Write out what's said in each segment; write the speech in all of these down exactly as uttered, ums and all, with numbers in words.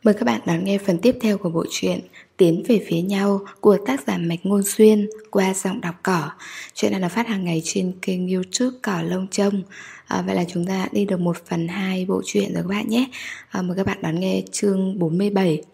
Mời các bạn đón nghe phần tiếp theo của bộ truyện Tiến về phía nhau của tác giả Mạch Ngôn Xuyên qua giọng đọc Cỏ. Chuyện này là phát hàng ngày trên kênh YouTube Cỏ Lông Trông. à, Vậy là chúng ta đi được một phần hai bộ truyện rồi các bạn nhé. à, Mời các bạn đón nghe chương bốn mươi bảy.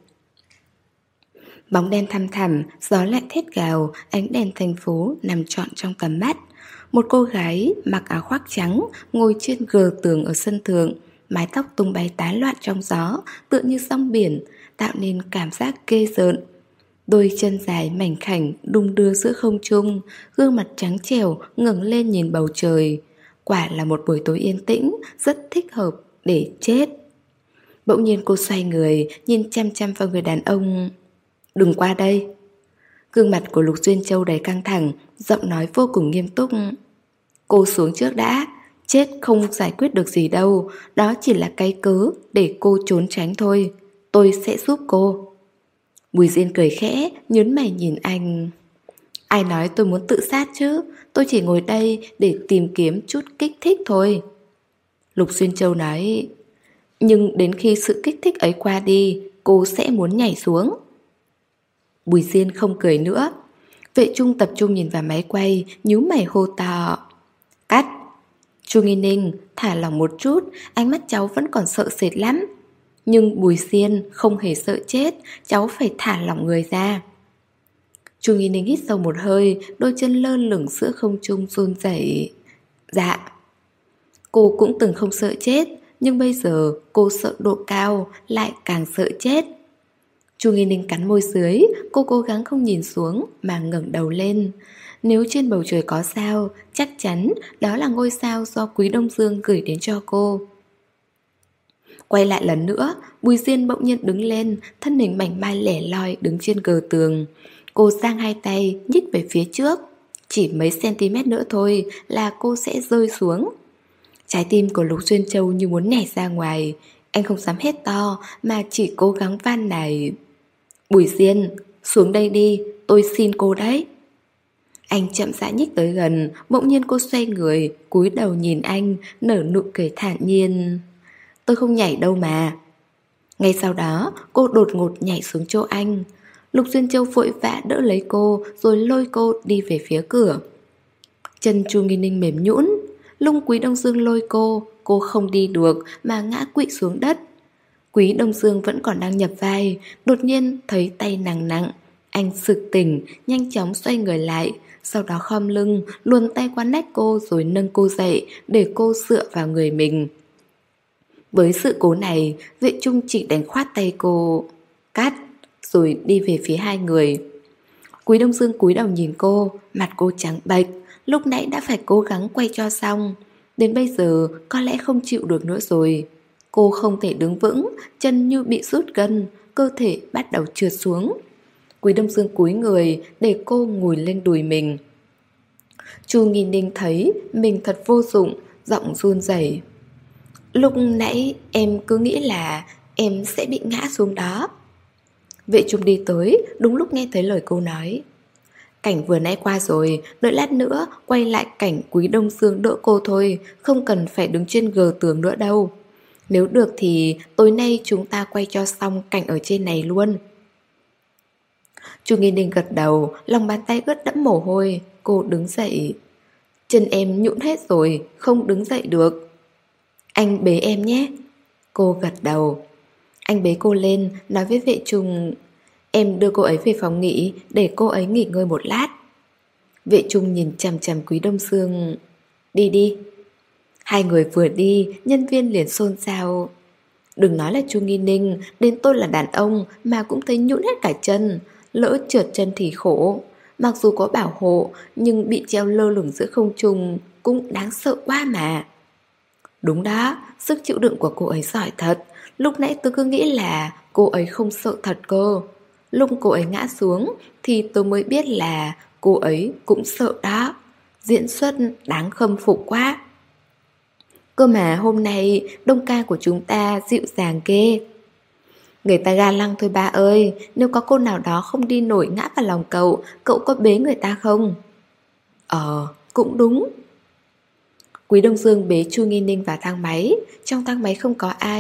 Bóng đen thăm thẳm, gió lạnh thét gào, ánh đèn thành phố nằm trọn trong tầm mắt. Một cô gái mặc áo khoác trắng ngồi trên gờ tường ở sân thượng, mái tóc tung bay tán loạn trong gió, tựa như sóng biển, tạo nên cảm giác ghê rợn. Đôi chân dài mảnh khảnh đung đưa giữa không trung, gương mặt trắng trẻo ngẩng lên nhìn bầu trời. Quả là một buổi tối yên tĩnh, rất thích hợp để chết. Bỗng nhiên cô xoay người, nhìn chăm chăm vào người đàn ông. "Đừng qua đây." Gương mặt của Lục Duyên Châu đầy căng thẳng, giọng nói vô cùng nghiêm túc. "Cô xuống trước đã. Chết không giải quyết được gì đâu. Đó chỉ là cái cớ để cô trốn tránh thôi. Tôi sẽ giúp cô." Bùi Diên cười khẽ, nhớn mày nhìn anh. "Ai nói tôi muốn tự sát chứ? Tôi chỉ ngồi đây để tìm kiếm chút kích thích thôi." Lục Duyên Châu nói. "Nhưng đến khi sự kích thích ấy qua đi, cô sẽ muốn nhảy xuống." Bùi Diên không cười nữa. Vệ Trung tập trung nhìn vào máy quay, nhíu mày hô to. "Cắt!" Chu Nghi Ninh thả lỏng một chút, ánh mắt cháu vẫn còn sợ sệt lắm. Nhưng Bùi Diên không hề sợ chết, cháu phải thả lỏng người ra. Chu Nghi Ninh hít sâu một hơi, đôi chân lơ lửng giữa không trung run rẩy. "Dạ." Cô cũng từng không sợ chết, nhưng bây giờ cô sợ độ cao, lại càng sợ chết. Chu Nghi Ninh cắn môi dưới, cô cố gắng không nhìn xuống mà ngẩng đầu lên. Nếu trên bầu trời có sao, chắc chắn đó là ngôi sao do Quý Đông Dương gửi đến cho cô. Quay lại lần nữa, Bùi Diên bỗng nhiên đứng lên, thân hình mảnh mai lẻ loi đứng trên gờ tường. Cô giang hai tay, nhích về phía trước. Chỉ mấy centimet nữa thôi là cô sẽ rơi xuống. Trái tim của Lục Duyên Châu như muốn nhảy ra ngoài. Anh không dám hét to mà chỉ cố gắng van nài. "Bùi Diên, xuống đây đi, tôi xin cô đấy." Anh chậm rãi nhích tới gần, bỗng nhiên cô xoay người, cúi đầu nhìn anh, nở nụ cười thản nhiên. "Tôi không nhảy đâu mà." Ngay sau đó, cô đột ngột nhảy xuống chỗ anh. Lục Duyên Châu vội vã đỡ lấy cô, rồi lôi cô đi về phía cửa. Chân Chu Nghi Ninh mềm nhũn, lung Quý Đông Dương lôi cô, cô không đi được mà ngã quỵ xuống đất. Quý Đông Dương vẫn còn đang nhập vai, đột nhiên thấy tay nặng nặng. Anh sực tỉnh, nhanh chóng xoay người lại, sau đó khom lưng, luồn tay qua nách cô rồi nâng cô dậy để cô dựa vào người mình. Với sự cố này, Vệ Trung chỉ đánh khoát tay cô. "Cắt!" rồi đi về phía hai người. Quý Đông Dương cúi đầu nhìn cô, mặt cô trắng bệch, lúc nãy đã phải cố gắng quay cho xong. Đến bây giờ có lẽ không chịu được nữa rồi. Cô không thể đứng vững, chân như bị rút gân, cơ thể bắt đầu trượt xuống. Quý Đông Dương cúi người để cô ngồi lên đùi mình. Chu Nghi Ninh thấy mình thật vô dụng, giọng run rẩy. "Lúc nãy em cứ nghĩ là em sẽ bị ngã xuống đó." Vệ Trung đi tới, đúng lúc nghe thấy lời cô nói. "Cảnh vừa nãy qua rồi, đợi lát nữa quay lại cảnh Quý Đông Dương đỡ cô thôi, không cần phải đứng trên gờ tường nữa đâu. Nếu được thì tối nay chúng ta quay cho xong cảnh ở trên này luôn." Chu Nghi Ninh gật đầu, lòng bàn tay ướt đẫm mồ hôi. Cô đứng dậy. "Chân em nhũn hết rồi, không đứng dậy được." "Anh bế em nhé." Cô gật đầu. Anh bế cô lên, nói với Vệ Trung. "Em đưa cô ấy về phòng nghỉ, để cô ấy nghỉ ngơi một lát." Vệ Trung nhìn chằm chằm Quý Đông Dương. "Đi đi." Hai người vừa đi, nhân viên liền xôn xao. "Đừng nói là Chu Nghi Ninh, đến tôi là đàn ông mà cũng thấy nhũn hết cả chân. Lỡ trượt chân thì khổ. Mặc dù có bảo hộ, nhưng bị treo lơ lửng giữa không trung cũng đáng sợ quá mà." "Đúng đó, sức chịu đựng của cô ấy giỏi thật. Lúc nãy tôi cứ nghĩ là cô ấy không sợ thật cơ. Lúc cô ấy ngã xuống thì tôi mới biết là cô ấy cũng sợ đó. Diễn xuất đáng khâm phục quá." "Cơ mà hôm nay đông ca của chúng ta dịu dàng ghê." "Người ta ga lăng thôi ba ơi. Nếu có cô nào đó không đi nổi ngã vào lòng cậu, cậu có bế người ta không?" "Ờ, cũng đúng." Quý Đông Dương bế Chu Nghi Ninh vào thang máy. Trong thang máy không có ai,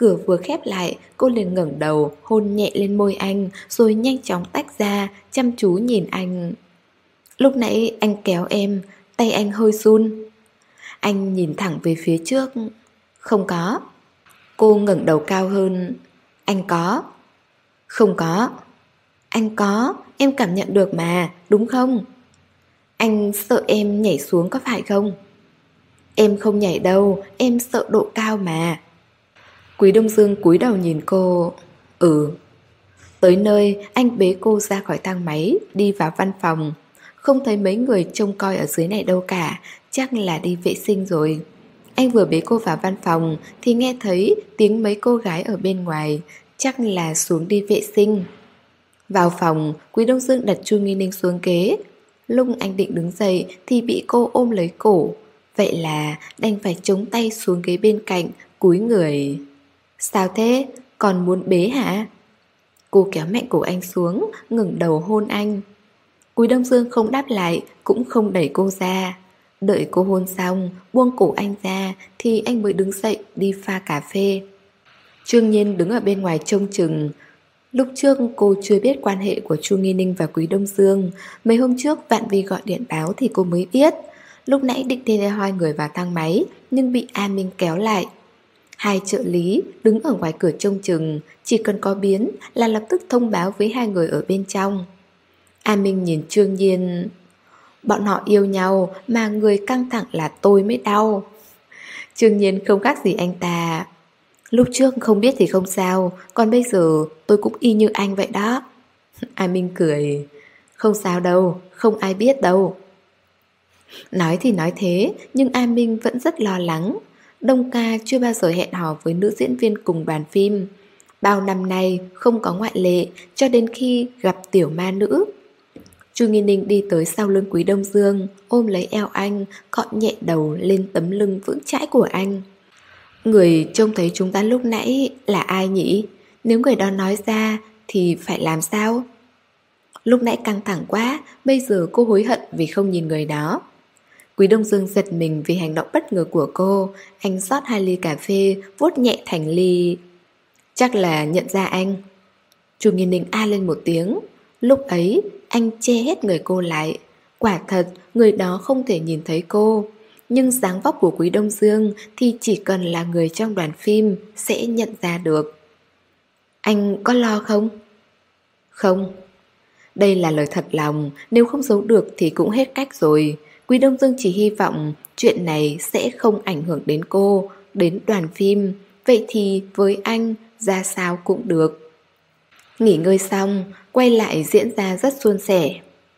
Cửa vừa khép lại, cô liền ngẩng đầu, hôn nhẹ lên môi anh, rồi nhanh chóng tách ra, chăm chú nhìn anh. Lúc nãy anh kéo em, tay anh hơi run. Anh nhìn thẳng về phía trước. Không có. Cô ngẩng đầu cao hơn. Anh có. Không có. Anh có, em cảm nhận được mà, đúng không? Anh sợ em nhảy xuống có phải không? Em không nhảy đâu, em sợ độ cao mà. Quý Đông Dương cúi đầu nhìn cô. Ừ. Tới nơi, anh bế cô ra khỏi thang máy, đi vào văn phòng. Không thấy mấy người trông coi ở dưới này đâu cả, chắc là đi vệ sinh rồi. Anh vừa bế cô vào văn phòng thì nghe thấy tiếng mấy cô gái ở bên ngoài, chắc là xuống đi vệ sinh. Vào phòng, Quý Đông Dương đặt Chu Nghi Ninh xuống ghế. Lúc anh định đứng dậy thì bị cô ôm lấy cổ. Vậy là đành phải chống tay xuống ghế bên cạnh, cúi người. Sao thế? Còn muốn bế hả? Cô kéo mạnh cổ anh xuống, ngẩng đầu hôn anh. Quý Đông Dương không đáp lại, cũng không đẩy cô ra. Đợi cô hôn xong, buông cổ anh ra thì anh mới đứng dậy đi pha cà phê. Trương Nhiên đứng ở bên ngoài trông chừng. Lúc trước cô chưa biết quan hệ của Chu Nghi Ninh và Quý Đông Dương. Mấy hôm trước Vạn Vi gọi điện báo thì cô mới biết. Lúc nãy định theo hai người vào thang máy, nhưng bị A Minh kéo lại. Hai trợ lý đứng ở ngoài cửa trông chừng, chỉ cần có biến là lập tức thông báo với hai người ở bên trong. A Minh nhìn Trương Nhiên. Bọn họ yêu nhau mà người căng thẳng là tôi mới đau. Trương Nhiên không khác gì anh ta. Lúc trước không biết thì không sao, còn bây giờ tôi cũng y như anh vậy đó. A Minh cười. Không sao đâu, không ai biết đâu. Nói thì nói thế, nhưng A Minh vẫn rất lo lắng. Đông ca chưa bao giờ hẹn hò với nữ diễn viên cùng đoàn phim. Bao năm nay không có ngoại lệ, cho đến khi gặp tiểu ma nữ. Chu Nghi Ninh đi tới sau lưng Quý Đông Dương, ôm lấy eo anh, cọ nhẹ đầu lên tấm lưng vững chãi của anh. Người trông thấy chúng ta lúc nãy là ai nhỉ? Nếu người đó nói ra thì phải làm sao? Lúc nãy căng thẳng quá, bây giờ cô hối hận vì không nhìn người đó. Quý Đông Dương giật mình vì hành động bất ngờ của cô. Anh rót hai ly cà phê, vuốt nhẹ thành ly. Chắc là nhận ra anh. Chu Nghi Ninh a lên một tiếng. Lúc ấy anh che hết người cô lại. Quả thật người đó không thể nhìn thấy cô, nhưng dáng vóc của Quý Đông Dương thì chỉ cần là người trong đoàn phim sẽ nhận ra được. Anh có lo không? Không. Đây là lời thật lòng, nếu không giấu được thì cũng hết cách rồi. Quý Đông Dương chỉ hy vọng chuyện này sẽ không ảnh hưởng đến cô, đến đoàn phim. Vậy thì với anh ra sao cũng được. Nghỉ ngơi xong, quay lại diễn ra rất suôn sẻ.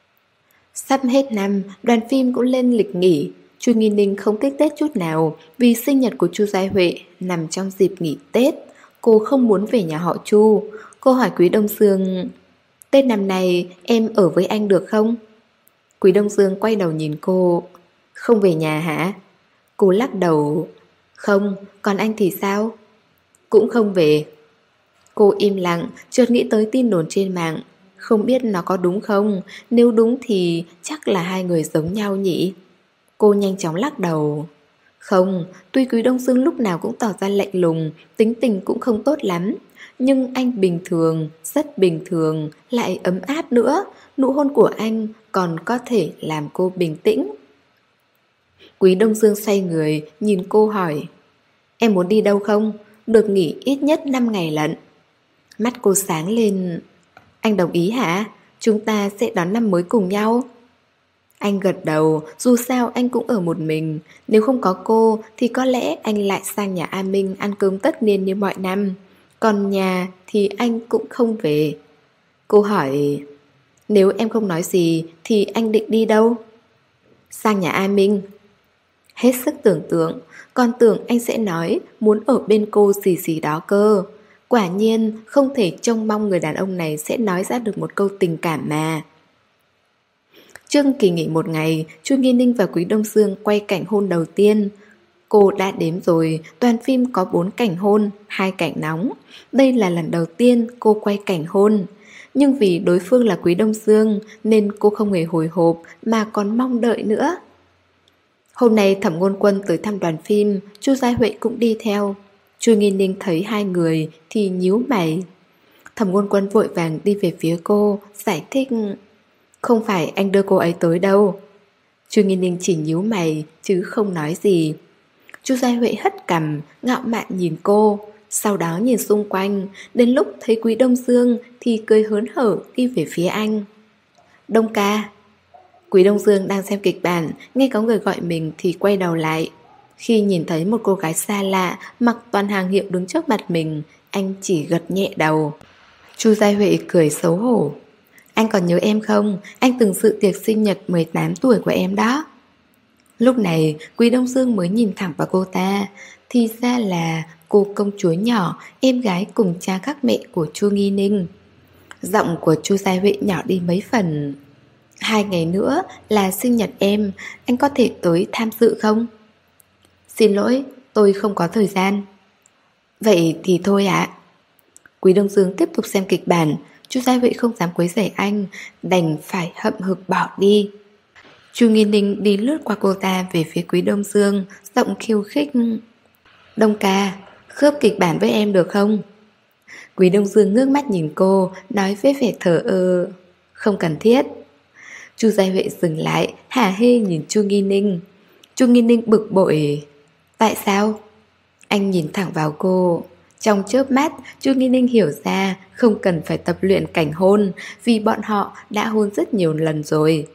Sắp hết năm, đoàn phim cũng lên lịch nghỉ. Chu Nghi Ninh không thích Tết chút nào, vì sinh nhật của Chu Giai Huệ nằm trong dịp nghỉ Tết. Cô không muốn về nhà họ Chu. Cô hỏi Quý Đông Dương, Tết năm nay em ở với anh được không? Quý Đông Dương quay đầu nhìn cô. Không về nhà hả? Cô lắc đầu. Không, còn anh thì sao? Cũng không về. Cô im lặng, chợt nghĩ tới tin đồn trên mạng. Không biết nó có đúng không? Nếu đúng thì chắc là hai người giống nhau nhỉ? Cô nhanh chóng lắc đầu. Không, tuy Quý Đông Dương lúc nào cũng tỏ ra lạnh lùng, tính tình cũng không tốt lắm, nhưng anh bình thường, rất bình thường, lại ấm áp nữa. Nụ hôn của anh còn có thể làm cô bình tĩnh. Quý Đông Dương xoay người, nhìn cô hỏi, em muốn đi đâu không? Được nghỉ ít nhất năm ngày lận. Mắt cô sáng lên. Anh đồng ý hả? Chúng ta sẽ đón năm mới cùng nhau. Anh gật đầu, dù sao anh cũng ở một mình. Nếu không có cô thì có lẽ anh lại sang nhà A Minh ăn cơm tất niên như mọi năm. Còn nhà thì anh cũng không về. Cô hỏi, nếu em không nói gì thì anh định đi đâu? Sang nhà A Minh. Hết sức tưởng tượng, còn tưởng anh sẽ nói muốn ở bên cô gì gì đó cơ. Quả nhiên không thể trông mong người đàn ông này sẽ nói ra được một câu tình cảm mà. Trước kỳ nghỉ một ngày, Chu Nghi Ninh và Quý Đông Dương quay cảnh hôn đầu tiên. Cô đã đếm rồi, toàn phim có bốn cảnh hôn, hai cảnh nóng. Đây là lần đầu tiên cô quay cảnh hôn. Nhưng vì đối phương là Quý Đông Dương nên cô không hề hồi hộp mà còn mong đợi nữa. Hôm nay Thẩm Ngôn Quân tới thăm đoàn phim, Chu Giai Huệ cũng đi theo. Chu Nghi Ninh thấy hai người thì nhíu mày. Thẩm Ngôn Quân vội vàng đi về phía cô, giải thích: Không phải anh đưa cô ấy tới đâu. Chu Nghi Ninh chỉ nhíu mày chứ không nói gì. Chu Giai Huệ hất cằm, ngạo mạn nhìn cô, sau đó nhìn xung quanh. Đến lúc thấy Quý Đông Dương thì cười hớn hở đi về phía anh. Đông ca. Quý Đông Dương đang xem kịch bản, nghe có người gọi mình thì quay đầu lại. Khi nhìn thấy một cô gái xa lạ mặc toàn hàng hiệu đứng trước mặt mình, anh chỉ gật nhẹ đầu. Chu Giai Huệ cười xấu hổ. Anh còn nhớ em không? Anh từng dự tiệc sinh nhật mười tám tuổi của em đó. Lúc này Quý Đông Dương mới nhìn thẳng vào cô ta. Thì ra là cô công chúa nhỏ, em gái cùng cha khác mẹ của Chu Nghi Ninh. Giọng của Chu Giai Huệ nhỏ đi mấy phần. Hai ngày nữa là sinh nhật em, anh có thể tới tham dự không? Xin lỗi, tôi không có thời gian. Vậy thì thôi ạ. Quý Đông Dương tiếp tục xem kịch bản. Chu Giai Huệ không dám quấy rầy anh, đành phải hậm hực bỏ đi. Chu Nghi Ninh đi lướt qua cô ta về phía Quý Đông Dương, giọng khiêu khích. Đông ca, khớp kịch bản với em được không? Quý Đông Dương ngước mắt nhìn cô, nói với vẻ thờ ơ. Không cần thiết. Chu Giai Huệ dừng lại, hả hê nhìn Chu Nghi Ninh. Chu Nghi Ninh bực bội. Tại sao? Anh nhìn thẳng vào cô. Trong chớp mắt, Chu Nghi Ninh hiểu ra không cần phải tập luyện cảnh hôn, vì bọn họ đã hôn rất nhiều lần rồi.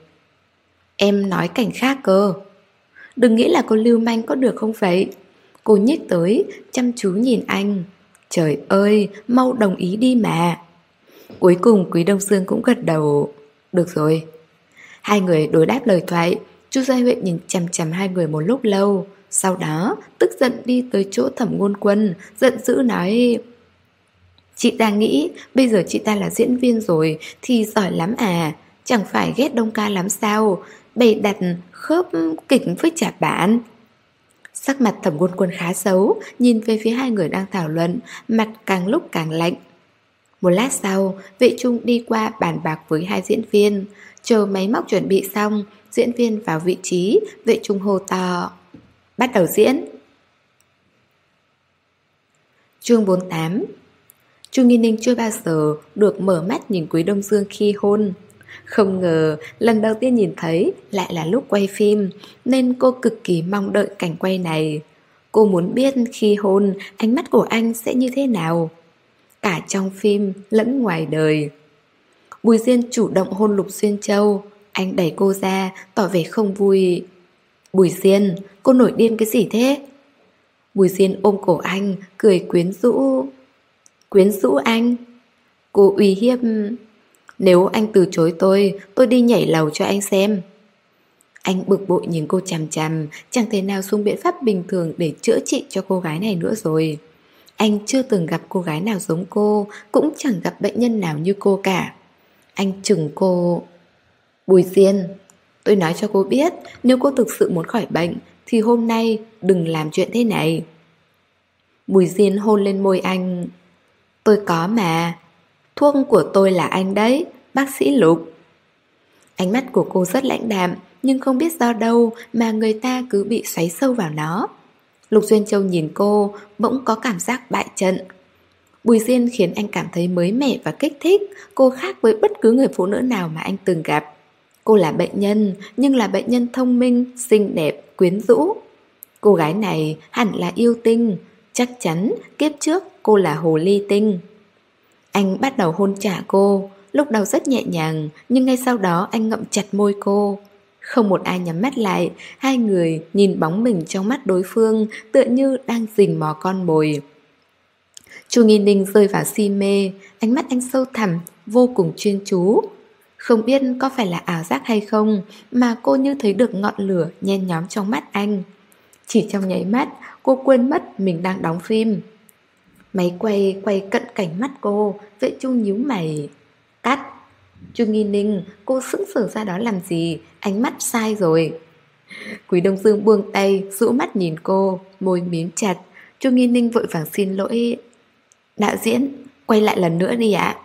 Em nói cảnh khác cơ. Đừng nghĩ là cô lưu manh có được không vậy? Cô nhích tới, chăm chú nhìn anh. Trời ơi, mau đồng ý đi mà. Cuối cùng Quý Đông Dương cũng gật đầu. Được rồi. Hai người đối đáp lời thoại. Chu Giai Huệ nhìn chằm chằm hai người một lúc lâu. Sau đó tức giận đi tới chỗ Thẩm Ngôn Quân, giận dữ nói: Chị ta nghĩ bây giờ chị ta là diễn viên rồi thì giỏi lắm à? Chẳng phải ghét Đông ca lắm sao? Bày đặt khớp kịch với trả bản. Sắc mặt Thẩm Ngôn Quân khá xấu, nhìn về phía hai người đang thảo luận, mặt càng lúc càng lạnh. Một lát sau, Vệ Trung đi qua bàn bạc với hai diễn viên. Chờ máy móc chuẩn bị xong, diễn viên vào vị trí, Vệ Trung hô to: Bắt đầu diễn. Chương bốn mươi tám. Chu Nghi Ninh chưa bao giờ được mở mắt nhìn Quý Đông Dương khi hôn. Không ngờ lần đầu tiên nhìn thấy lại là lúc quay phim, nên cô cực kỳ mong đợi cảnh quay này. Cô muốn biết khi hôn ánh mắt của anh sẽ như thế nào, cả trong phim lẫn ngoài đời. Bùi Diên chủ động hôn Lục Xuyên Châu. Anh đẩy cô ra, tỏ vẻ không vui. Bùi Diên, cô nổi điên cái gì thế? Bùi Diên ôm cổ anh, cười quyến rũ. Quyến rũ anh? Cô uy hiếp. Nếu anh từ chối tôi, tôi đi nhảy lầu cho anh xem. Anh bực bội nhìn cô chằm chằm, chẳng thể nào dùng biện pháp bình thường để chữa trị cho cô gái này nữa rồi. Anh chưa từng gặp cô gái nào giống cô, cũng chẳng gặp bệnh nhân nào như cô cả. Anh chừng cô. Bùi Diên, tôi nói cho cô biết, nếu cô thực sự muốn khỏi bệnh thì hôm nay đừng làm chuyện thế này. Bùi Diên hôn lên môi anh. Tôi có mà. Thuốc của tôi là anh đấy, bác sĩ Lục. Ánh mắt của cô rất lãnh đạm, nhưng không biết do đâu mà người ta cứ bị xoáy sâu vào nó. Lục Xuyên Châu nhìn cô, bỗng có cảm giác bại trận. Bùi Diên khiến anh cảm thấy mới mẻ và kích thích. Cô khác với bất cứ người phụ nữ nào mà anh từng gặp. Cô là bệnh nhân, nhưng là bệnh nhân thông minh, xinh đẹp, quyến rũ. Cô gái này hẳn là yêu tinh. Chắc chắn kiếp trước cô là hồ ly tinh. Anh bắt đầu hôn trả cô. Lúc đầu rất nhẹ nhàng, nhưng ngay sau đó anh ngậm chặt môi cô. Không một ai nhắm mắt lại. Hai người nhìn bóng mình trong mắt đối phương, tựa như đang rình mò con mồi. Chu Nghi Ninh rơi vào si mê. Ánh mắt anh sâu thẳm, vô cùng chuyên chú. Không biết có phải là ảo giác hay không, mà cô như thấy được ngọn lửa nhen nhóm trong mắt anh. Chỉ trong nháy mắt, cô quên mất mình đang đóng phim. Máy quay quay cận cảnh mắt cô. Vệ Trung nhíu mày. Cắt. Chu Nghi Ninh, cô sững sờ ra đó làm gì? Ánh mắt sai rồi. Quý Đông Dương buông tay, rũ mắt nhìn cô, môi mím chặt. Chu Nghi Ninh vội vàng xin lỗi. Đạo diễn, quay lại lần nữa đi ạ.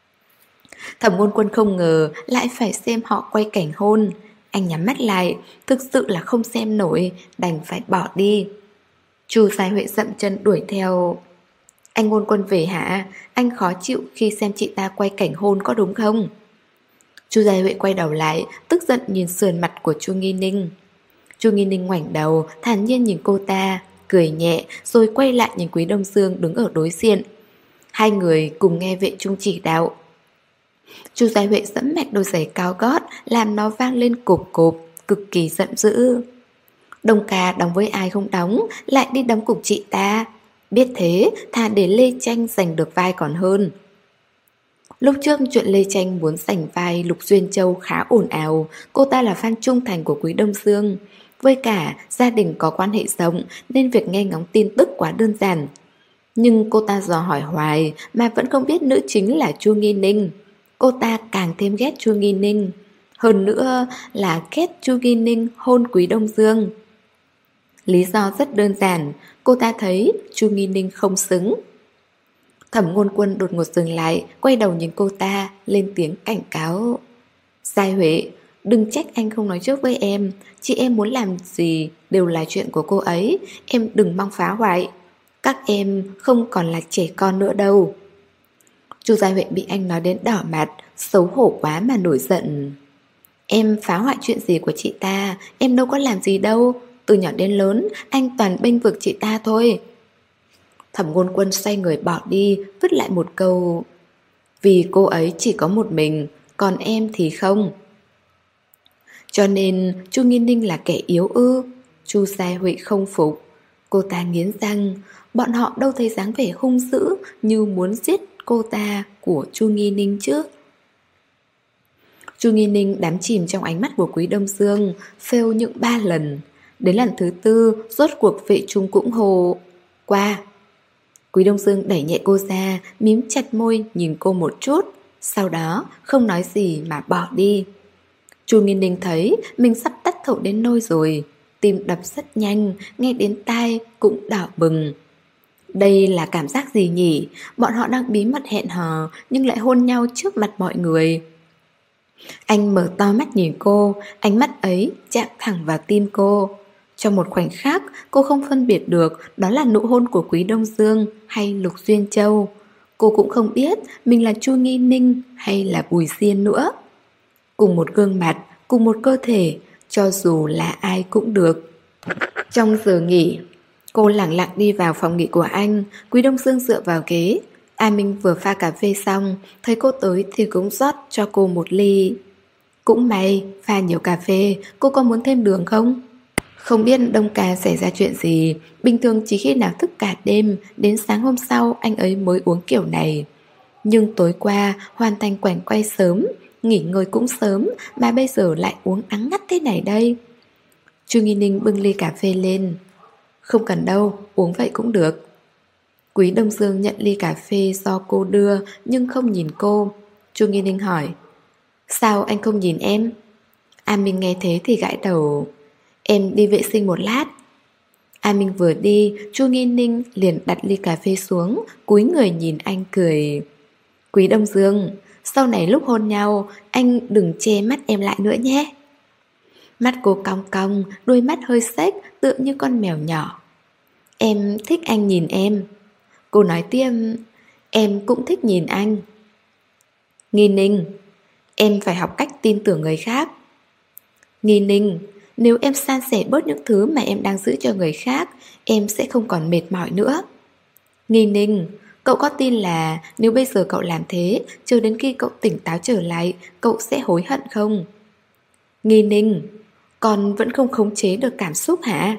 Thẩm Ngôn Quân không ngờ lại phải xem họ quay cảnh hôn. Anh nhắm mắt lại, thực sự là không xem nổi, đành phải bỏ đi. Chu Sai Huệ dậm chân đuổi theo. Anh Ngôn Quân về hả? Anh khó chịu khi xem chị ta quay cảnh hôn có đúng không? Chu Sai Huệ quay đầu lại, tức giận nhìn sườn mặt của Chu Nghi Ninh. Chu Nghi Ninh ngoảnh đầu, thản nhiên nhìn cô ta, cười nhẹ rồi quay lại nhìn Quý Đông Dương đứng ở đối diện. Hai người cùng nghe vệ trung chỉ đạo. Chu Sai Huệ dẫm mạnh đôi giày cao gót, làm nó vang lên cộp cộp, cực kỳ giận dữ. Đông ca đóng với ai không đóng, lại đi đóng cùng chị ta. Biết thế, thà để Lê Tranh giành được vai còn hơn. Lúc trước chuyện Lê Tranh muốn giành vai Lục Duyên Châu khá ồn ào. Cô ta là fan trung thành của Quý Đông Dương. Với cả gia đình có quan hệ rộng nên việc nghe ngóng tin tức quá đơn giản. Nhưng cô ta dò hỏi hoài mà vẫn không biết nữ chính là Chu Nghi Ninh. Cô ta càng thêm ghét Chu Nghi Ninh. Hơn nữa là ghét Chu Nghi Ninh hôn Quý Đông Dương. Lý do rất đơn giản, cô ta thấy Chu Nghi Ninh không xứng. Thẩm Ngôn Quân đột ngột dừng lại, quay đầu nhìn cô ta, lên tiếng cảnh cáo. Sai Huệ, đừng trách anh không nói trước với em. Chị em muốn làm gì đều là chuyện của cô ấy. Em đừng mong phá hoại. Các em không còn là trẻ con nữa đâu. Chu Sai Huệ bị anh nói đến đỏ mặt, xấu hổ quá mà nổi giận. Em phá hoại chuyện gì của chị ta? Em đâu có làm gì đâu. Từ nhỏ đến lớn, anh toàn bênh vực chị ta thôi. Thẩm Ngôn Quân xoay người bỏ đi, vứt lại một câu. Vì cô ấy chỉ có một mình, còn em thì không. Cho nên Chu Nghi Ninh là kẻ yếu ư? Chu Sai Huệ không phục. Cô ta nghiến răng. Bọn họ đâu thấy dáng vẻ hung dữ như muốn giết cô ta của Chu Nghi Ninh chứ. Chu Nghi Ninh đắm chìm trong ánh mắt của Quý Đông Dương, fail những ba lần. Đến lần thứ tư, rốt cuộc vệ trung cũng hồ. Qua. Quý Đông Dương đẩy nhẹ cô ra, mím chặt môi nhìn cô một chút. Sau đó không nói gì mà bỏ đi. Chu Nghi Ninh thấy mình sắp tắt thở đến nơi rồi. Tim đập rất nhanh, nghe đến tai cũng đỏ bừng. Đây là cảm giác gì nhỉ? Bọn họ đang bí mật hẹn hò nhưng lại hôn nhau trước mặt mọi người. Anh mở to mắt nhìn cô, ánh mắt ấy chạm thẳng vào tim cô. Trong một khoảnh khắc, cô không phân biệt được đó là nụ hôn của Quý Đông Dương hay Lục Duyên Châu. Cô cũng không biết mình là Chu Nghi Ninh hay là Bùi Xiên nữa. Cùng một gương mặt, cùng một cơ thể, cho dù là ai cũng được. Trong giờ nghỉ, cô lẳng lặng đi vào phòng nghỉ của anh. Quý Đông Dương dựa vào ghế. A Minh vừa pha cà phê xong, thấy cô tới thì cũng rót cho cô một ly. Cũng may, pha nhiều cà phê, cô có muốn thêm đường không? Không biết Đông ca xảy ra chuyện gì. Bình thường chỉ khi nào thức cả đêm, đến sáng hôm sau anh ấy mới uống kiểu này. Nhưng tối qua hoàn thành quảnh quay sớm, nghỉ ngơi cũng sớm, mà bây giờ lại uống đắng ngắt thế này đây. Chu Nghi Ninh bưng ly cà phê lên. Không cần đâu, uống vậy cũng được. Quý Đông Dương nhận ly cà phê do cô đưa nhưng không nhìn cô. Chu Nghi Ninh hỏi. Sao anh không nhìn em? A Minh nghe thế thì gãi đầu. Em đi vệ sinh một lát. A Minh vừa đi, Chu Nghi Ninh liền đặt ly cà phê xuống, cúi người nhìn anh cười. Quý Đông Dương, sau này lúc hôn nhau, anh đừng che mắt em lại nữa nhé. Mắt cô cong cong, đôi mắt hơi xếch, tựa như con mèo nhỏ. Em thích anh nhìn em. Cô nói tiếp, em cũng thích nhìn anh. Nghi Ninh, em phải học cách tin tưởng người khác. Nghi Ninh, nếu em san sẻ bớt những thứ mà em đang giữ cho người khác, em sẽ không còn mệt mỏi nữa. Nghi Ninh, cậu có tin là nếu bây giờ cậu làm thế, chờ đến khi cậu tỉnh táo trở lại, cậu sẽ hối hận không? Nghi Ninh, con vẫn không khống chế được cảm xúc hả?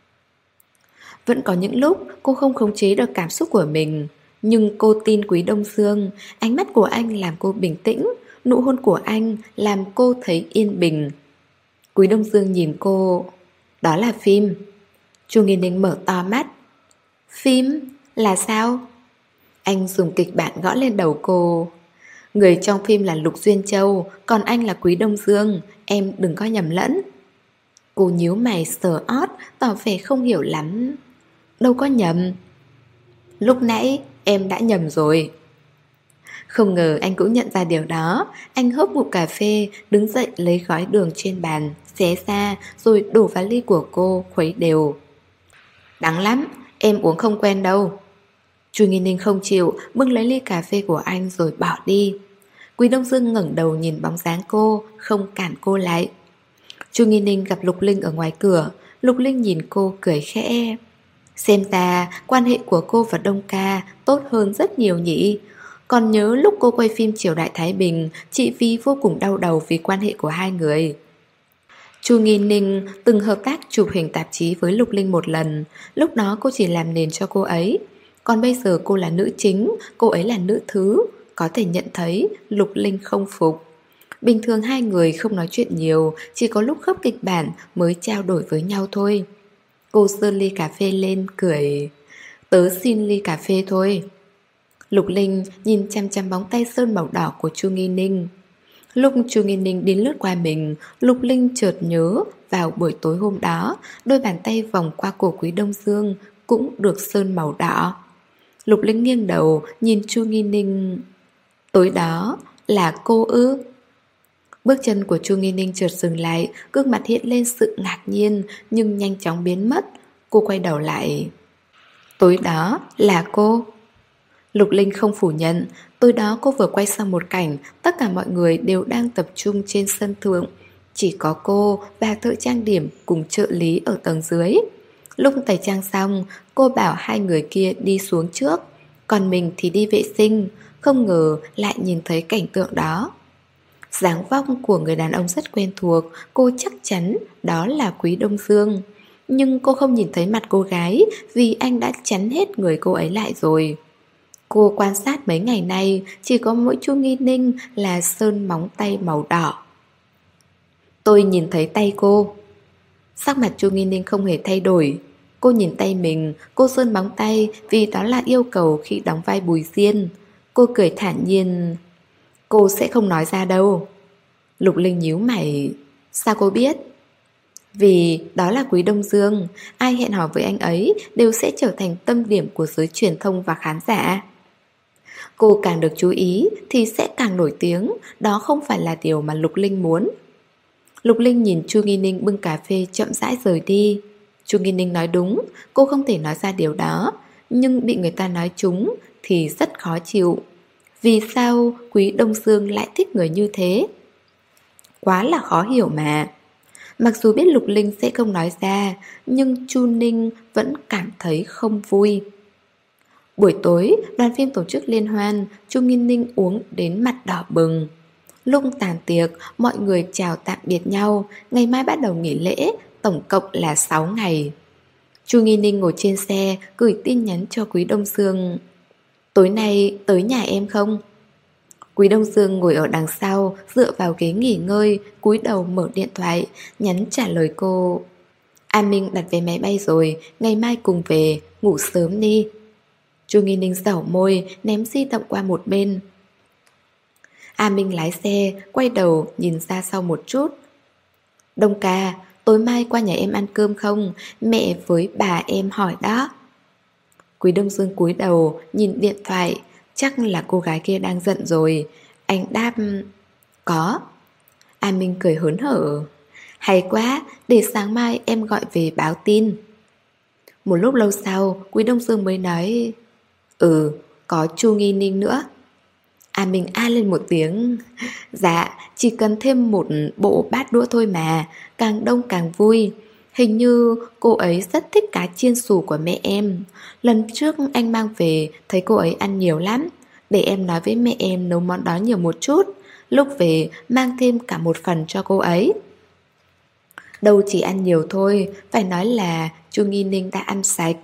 Vẫn có những lúc cô không khống chế được cảm xúc của mình. Nhưng cô tin Quý Đông Dương. Ánh mắt của anh làm cô bình tĩnh. Nụ hôn của anh làm cô thấy yên bình. Quý Đông Dương nhìn cô. Đó là phim. Chu Nghi Ninh mở to mắt. Phim? Là sao? Anh dùng kịch bản gõ lên đầu cô. Người trong phim là Lục Duyên Châu, còn anh là Quý Đông Dương. Em đừng có nhầm lẫn. Cô nhíu mày sờ ót, tỏ vẻ không hiểu lắm. Đâu có nhầm. Lúc nãy em đã nhầm rồi. Không ngờ anh cũng nhận ra điều đó. Anh hớp ngụm cà phê, đứng dậy lấy gói đường trên bàn, xé ra rồi đổ vào ly của cô khuấy đều. Đắng lắm, Em uống không quen đâu. Chu Nghi Ninh không chịu, bưng lấy ly cà phê của anh rồi bỏ đi. Quý Đông Dương ngẩng đầu nhìn bóng dáng cô, không cản cô lại. Chu Nghi Ninh gặp Lục Linh ở ngoài cửa. Lục Linh nhìn cô cười khẽ. Xem ra quan hệ của cô và Đông ca tốt hơn rất nhiều nhỉ. Còn nhớ lúc cô quay phim Triều Đại Thái Bình, chị Vi vô cùng đau đầu vì quan hệ của hai người. Chu Nghi Ninh từng hợp tác chụp hình tạp chí với Lục Linh một lần. Lúc đó cô chỉ làm nền cho cô ấy. Còn bây giờ cô là nữ chính, cô ấy là nữ thứ. Có thể nhận thấy Lục Linh không phục. Bình thường hai người không nói chuyện nhiều, chỉ có lúc khớp kịch bản mới trao đổi với nhau thôi. Cô giơ ly cà phê lên cười. Tớ xin ly cà phê thôi. Lục Linh nhìn chăm chăm bóng tay sơn màu đỏ của Chu Nghi Ninh. Lúc Chu Nghi Ninh đi lướt qua mình, Lục Linh chợt nhớ vào buổi tối hôm đó, đôi bàn tay vòng qua cổ Quý Đông Dương cũng được sơn màu đỏ. Lục Linh nghiêng đầu nhìn Chu Nghi Ninh. Tối đó là cô ư? Bước chân của Chu Nghi Ninh chợt dừng lại, gương mặt hiện lên sự ngạc nhiên nhưng nhanh chóng biến mất. Cô quay đầu lại. Tối đó là cô? Lục Linh không phủ nhận. Tối đó cô vừa quay xong một cảnh, tất cả mọi người đều đang tập trung trên sân thượng. Chỉ có cô và thợ trang điểm cùng trợ lý ở tầng dưới. Lúc tẩy trang xong, cô bảo hai người kia đi xuống trước, còn mình thì đi vệ sinh. Không ngờ lại nhìn thấy cảnh tượng đó. Dáng vóc của người đàn ông rất quen thuộc, cô chắc chắn đó là Quý Đông Dương. Nhưng cô không nhìn thấy mặt cô gái vì anh đã chắn hết người cô ấy lại rồi. Cô quan sát mấy ngày nay, chỉ có mỗi Chu Nghi Ninh là sơn móng tay màu đỏ. Tôi nhìn thấy tay cô. Sắc mặt Chu Nghi Ninh không hề thay đổi. Cô nhìn tay mình, cô sơn móng tay vì đó là yêu cầu khi đóng vai Bùi Diên. Cô cười thản nhiên. Cô sẽ không nói ra đâu. Lục Linh nhíu mày. Sao cô biết? Vì đó là Quý Đông Dương. Ai hẹn hò với anh ấy đều sẽ trở thành tâm điểm của giới truyền thông và khán giả. Cô càng được chú ý thì sẽ càng nổi tiếng. Đó không phải là điều mà Lục Linh muốn. Lục Linh nhìn Chu Nghi Ninh bưng cà phê chậm rãi rời đi. Chu Nghi Ninh nói đúng, cô không thể nói ra điều đó, nhưng bị người ta nói trúng thì rất khó chịu. Vì sao Quý Đông Dương lại thích người như thế? Quá là khó hiểu mà. Mặc dù biết Lục Linh sẽ không nói ra, nhưng Chu Ninh vẫn cảm thấy không vui. Buổi tối, đoàn phim tổ chức liên hoan, Chu Nghi Ninh uống đến mặt đỏ bừng. Lúc tàn tiệc, mọi người chào tạm biệt nhau, ngày mai bắt đầu nghỉ lễ, tổng cộng là sáu ngày. Chu Nghi Ninh ngồi trên xe, gửi tin nhắn cho Quý Đông Dương. Tối nay tới nhà em không? Quý Đông Dương ngồi ở đằng sau, dựa vào ghế nghỉ ngơi, cúi đầu mở điện thoại, nhắn trả lời cô. An Minh đặt vé máy bay rồi, ngày mai cùng về, ngủ sớm đi. Chu Nghi Ninh giảo môi, ném di động qua một bên. An Minh lái xe, quay đầu nhìn ra sau một chút. Đông ca, tối mai qua nhà em ăn cơm không? Mẹ với bà em hỏi đó. Quý Đông Dương cúi đầu, nhìn điện thoại. Chắc là cô gái kia đang giận rồi. Anh đáp có. An Minh cười hớn hở. Hay quá, để sáng mai em gọi về báo tin. Một lúc lâu sau, Quý Đông Dương mới nói. Ừ, có Chu Nghi Ninh nữa. An Minh a lên một tiếng. Dạ, chỉ cần thêm một bộ bát đũa thôi mà, càng đông càng vui. Hình như cô ấy rất thích cá chiên xù của mẹ em. Lần trước anh mang về, thấy cô ấy ăn nhiều lắm. Để em nói với mẹ em nấu món đó nhiều một chút. Lúc về mang thêm cả một phần cho cô ấy. Đâu chỉ ăn nhiều thôi, phải nói là Chu Nghi Ninh đã ăn sạch.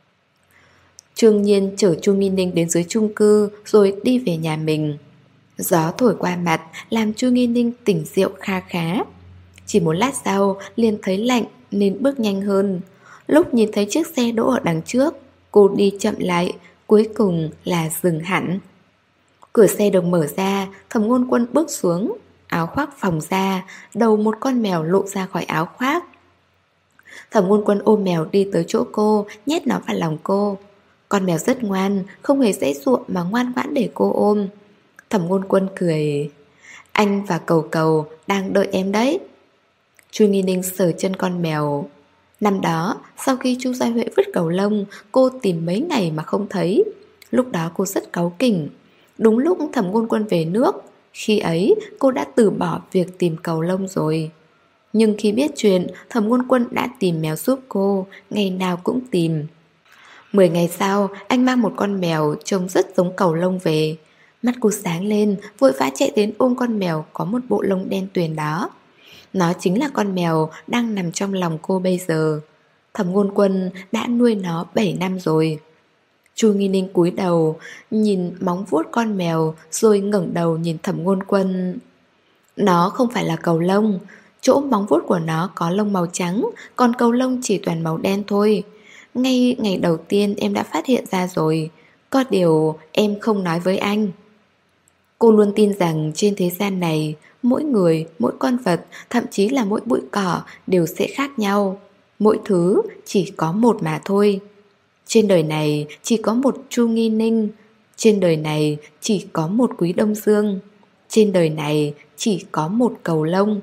Trương Nhiên chở Chu Nghi Ninh đến dưới chung cư rồi đi về nhà mình. Gió thổi qua mặt làm Chu Nghi Ninh tỉnh rượu kha khá. Chỉ một lát sau liền thấy lạnh nên bước nhanh hơn. Lúc nhìn thấy chiếc xe đỗ ở đằng trước, cô đi chậm lại, cuối cùng là dừng hẳn. Cửa xe được mở ra, Thẩm Ngôn Quân bước xuống, áo khoác phồng ra, đầu một con mèo lộ ra khỏi áo khoác. Thẩm Ngôn Quân ôm mèo đi tới chỗ cô, nhét nó vào lòng cô. Con mèo rất ngoan, không hề giãy giụa mà ngoan ngoãn để cô ôm. Thẩm Ngôn Quân cười. Anh và Cầu Cầu đang đợi em đấy. Chu Nghi Ninh sờ chân con mèo. Năm đó, sau khi Chu Gia Huệ vứt cầu lông, cô tìm mấy ngày mà không thấy. Lúc đó cô rất cáu kỉnh. Đúng lúc Thẩm Ngôn Quân về nước, khi ấy cô đã từ bỏ việc tìm cầu lông rồi. Nhưng khi biết chuyện, Thẩm Ngôn Quân đã tìm mèo giúp cô, ngày nào cũng tìm. Mười ngày sau, anh mang một con mèo trông rất giống cầu lông về. Mắt cô sáng lên, vội vã chạy đến ôm con mèo có một bộ lông đen tuyền đó. Nó chính là con mèo đang nằm trong lòng cô bây giờ. Thẩm Ngôn Quân đã nuôi nó bảy năm rồi. Chu Nghi Ninh cúi đầu, nhìn móng vuốt con mèo, rồi ngẩng đầu nhìn Thẩm Ngôn Quân. Nó không phải là cầu lông. Chỗ móng vuốt của nó có lông màu trắng, còn cầu lông chỉ toàn màu đen thôi. Ngay ngày đầu tiên em đã phát hiện ra rồi. Có điều em không nói với anh. Cô luôn tin rằng trên thế gian này, mỗi người, mỗi con vật, thậm chí là mỗi bụi cỏ đều sẽ khác nhau. Mỗi thứ chỉ có một mà thôi. Trên đời này chỉ có một Chu Nghi Ninh. Trên đời này chỉ có một Quý Đông Dương. Trên đời này chỉ có một cầu lông.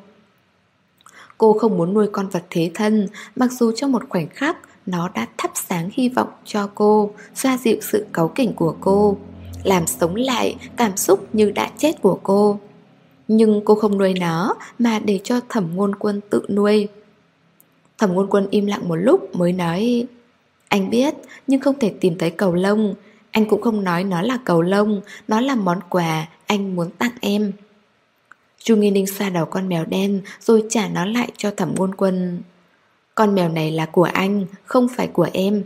Cô không muốn nuôi con vật thế thân, mặc dù trong một khoảnh khắc nó đã thắp sáng hy vọng cho cô, xoa dịu sự cáu kỉnh của cô, làm sống lại cảm xúc như đã chết của cô. Nhưng cô không nuôi nó mà để cho Thẩm Ngôn Quân tự nuôi. Thẩm Ngôn Quân im lặng một lúc mới nói: anh biết, nhưng không thể tìm thấy cầu lông. Anh cũng không nói nó là cầu lông, nó là món quà anh muốn tặng em. Chu Nghi Ninh xoa đầu con mèo đen rồi trả nó lại cho Thẩm Ngôn Quân. Con mèo này là của anh, không phải của em.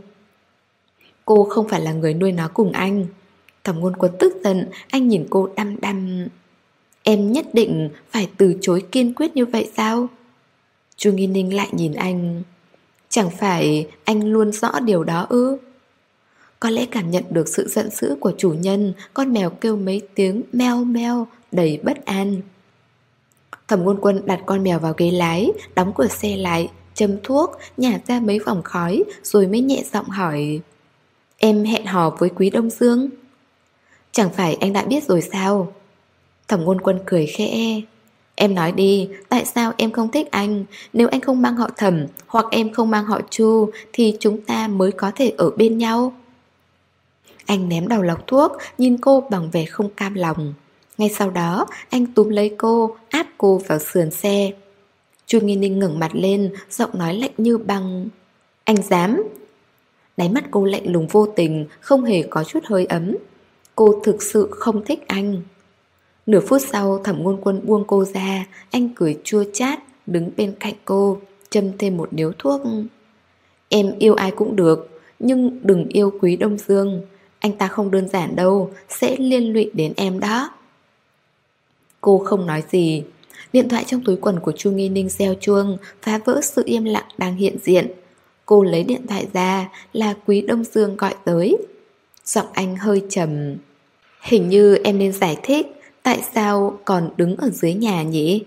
Cô không phải là người nuôi nó cùng anh. Thẩm Ngôn Quân tức giận, anh nhìn cô đăm đăm. Em nhất định phải từ chối kiên quyết như vậy sao? Chu Nghi Ninh lại nhìn anh. Chẳng phải anh luôn rõ điều đó ư? Có lẽ cảm nhận được sự giận dữ của chủ nhân, con mèo kêu mấy tiếng meo meo đầy bất an. Thẩm Ngôn Quân đặt con mèo vào ghế lái, đóng cửa xe lại, châm thuốc, nhả ra mấy vòng khói, rồi mới nhẹ giọng hỏi: em hẹn hò với Quý Đông Dương? Chẳng phải anh đã biết rồi sao? Thẩm Ngôn Quân cười khẽ. Em nói đi, tại sao em không thích anh? Nếu anh không mang họ Thẩm, hoặc em không mang họ Chu, thì chúng ta mới có thể ở bên nhau. Anh ném đầu lọc thuốc, nhìn cô bằng vẻ không cam lòng. Ngay sau đó, anh túm lấy cô, áp cô vào sườn xe. Chu Nghi Ninh ngẩng mặt lên, giọng nói lạnh như băng. Anh dám? Đáy mắt cô lạnh lùng vô tình, không hề có chút hơi ấm. Cô thực sự không thích anh. Nửa phút sau, Thẩm Ngôn Quân buông cô ra, anh cười chua chát, đứng bên cạnh cô, châm thêm một điếu thuốc. Em yêu ai cũng được, nhưng đừng yêu Quý Đông Dương. Anh ta không đơn giản đâu, sẽ liên lụy đến em đó. Cô không nói gì. Điện thoại trong túi quần của Chu Nghi Ninh reo chuông, phá vỡ sự im lặng đang hiện diện. Cô lấy điện thoại ra, là Quý Đông Dương gọi tới. Giọng anh hơi trầm. Hình như em nên giải thích tại sao còn đứng ở dưới nhà nhỉ?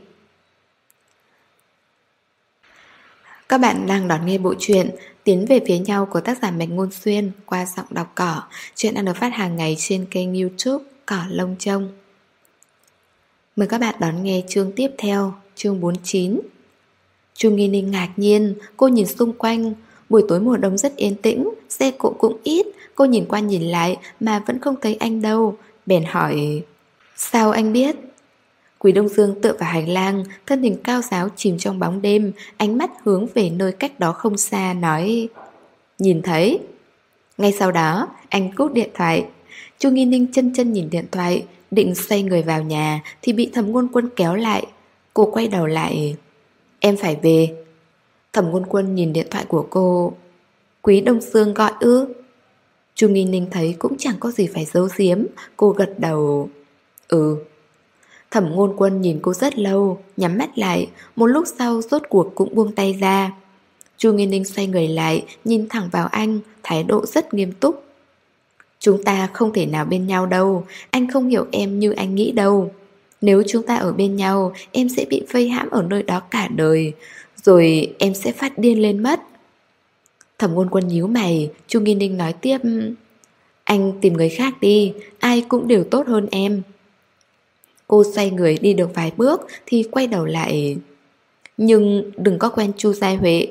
Các bạn đang đón nghe bộ truyện Tiến về phía nhau của tác giả Mạch Ngôn Xuyên qua giọng đọc Cỏ. Chuyện đang được phát hàng ngày trên kênh YouTube Cỏ Lông Trông. Mời các bạn đón nghe chương tiếp theo, chương bốn mươi chín. Chu Nghi Ninh ngạc nhiên, cô nhìn xung quanh. Buổi tối mùa đông rất yên tĩnh, xe cộ cũng ít. Cô nhìn qua nhìn lại mà vẫn không thấy anh đâu, bèn hỏi: sao anh biết? Quý Đông Dương tựa vào hành lang, thân hình cao ráo chìm trong bóng đêm, ánh mắt hướng về nơi cách đó không xa, nói: nhìn thấy. Ngay sau đó, anh cúp điện thoại. Chu Nghi Ninh chân chân nhìn điện thoại, định xoay người vào nhà thì bị Thẩm Ngôn Quân kéo lại. Cô quay đầu lại. Em phải về. Thẩm Ngôn Quân nhìn điện thoại của cô. Quý Đông Dương gọi ư? Chu Nghi Ninh thấy cũng chẳng có gì phải giấu giếm. Cô gật đầu. Ừ. Thẩm Ngôn Quân nhìn cô rất lâu, nhắm mắt lại. Một lúc sau rốt cuộc cũng buông tay ra. Chu Nghi Ninh xoay người lại, nhìn thẳng vào anh, thái độ rất nghiêm túc. Chúng ta không thể nào bên nhau đâu. Anh không hiểu em như anh nghĩ đâu. Nếu chúng ta ở bên nhau, em sẽ bị vây hãm ở nơi đó cả đời. Rồi em sẽ phát điên lên mất. Thẩm Ngôn Quân nhíu mày. Chu Nghi Ninh nói tiếp. Anh tìm người khác đi, ai cũng đều tốt hơn em. Cô xoay người đi được vài bước thì quay đầu lại. Nhưng đừng có quen Chu Gia Huệ.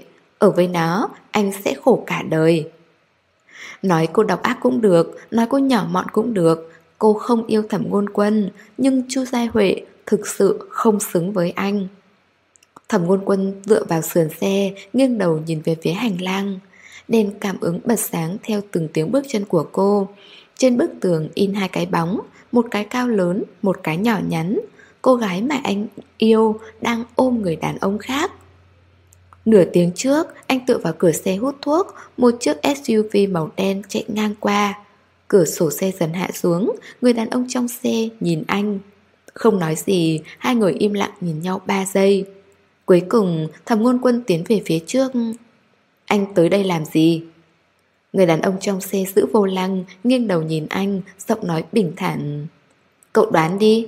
Ở với nó, anh sẽ khổ cả đời. Nói cô độc ác cũng được, nói cô nhỏ mọn cũng được. Cô không yêu Thẩm Ngôn Quân, nhưng Chu Giai Huệ thực sự không xứng với anh. Thẩm Ngôn Quân dựa vào sườn xe, nghiêng đầu nhìn về phía hành lang. Đèn cảm ứng bật sáng theo từng tiếng bước chân của cô. Trên bức tường in hai cái bóng, một cái cao lớn, một cái nhỏ nhắn. Cô gái mà anh yêu đang ôm người đàn ông khác. Nửa tiếng trước, anh tựa vào cửa xe hút thuốc. Một chiếc ét u vê màu đen chạy ngang qua. Cửa sổ xe dần hạ xuống. Người đàn ông trong xe nhìn anh. Không nói gì, hai người im lặng nhìn nhau ba giây. Cuối cùng, Thẩm Ngôn Quân tiến về phía trước. Anh tới đây làm gì? Người đàn ông trong xe giữ vô lăng, nghiêng đầu nhìn anh, giọng nói bình thản. Cậu đoán đi.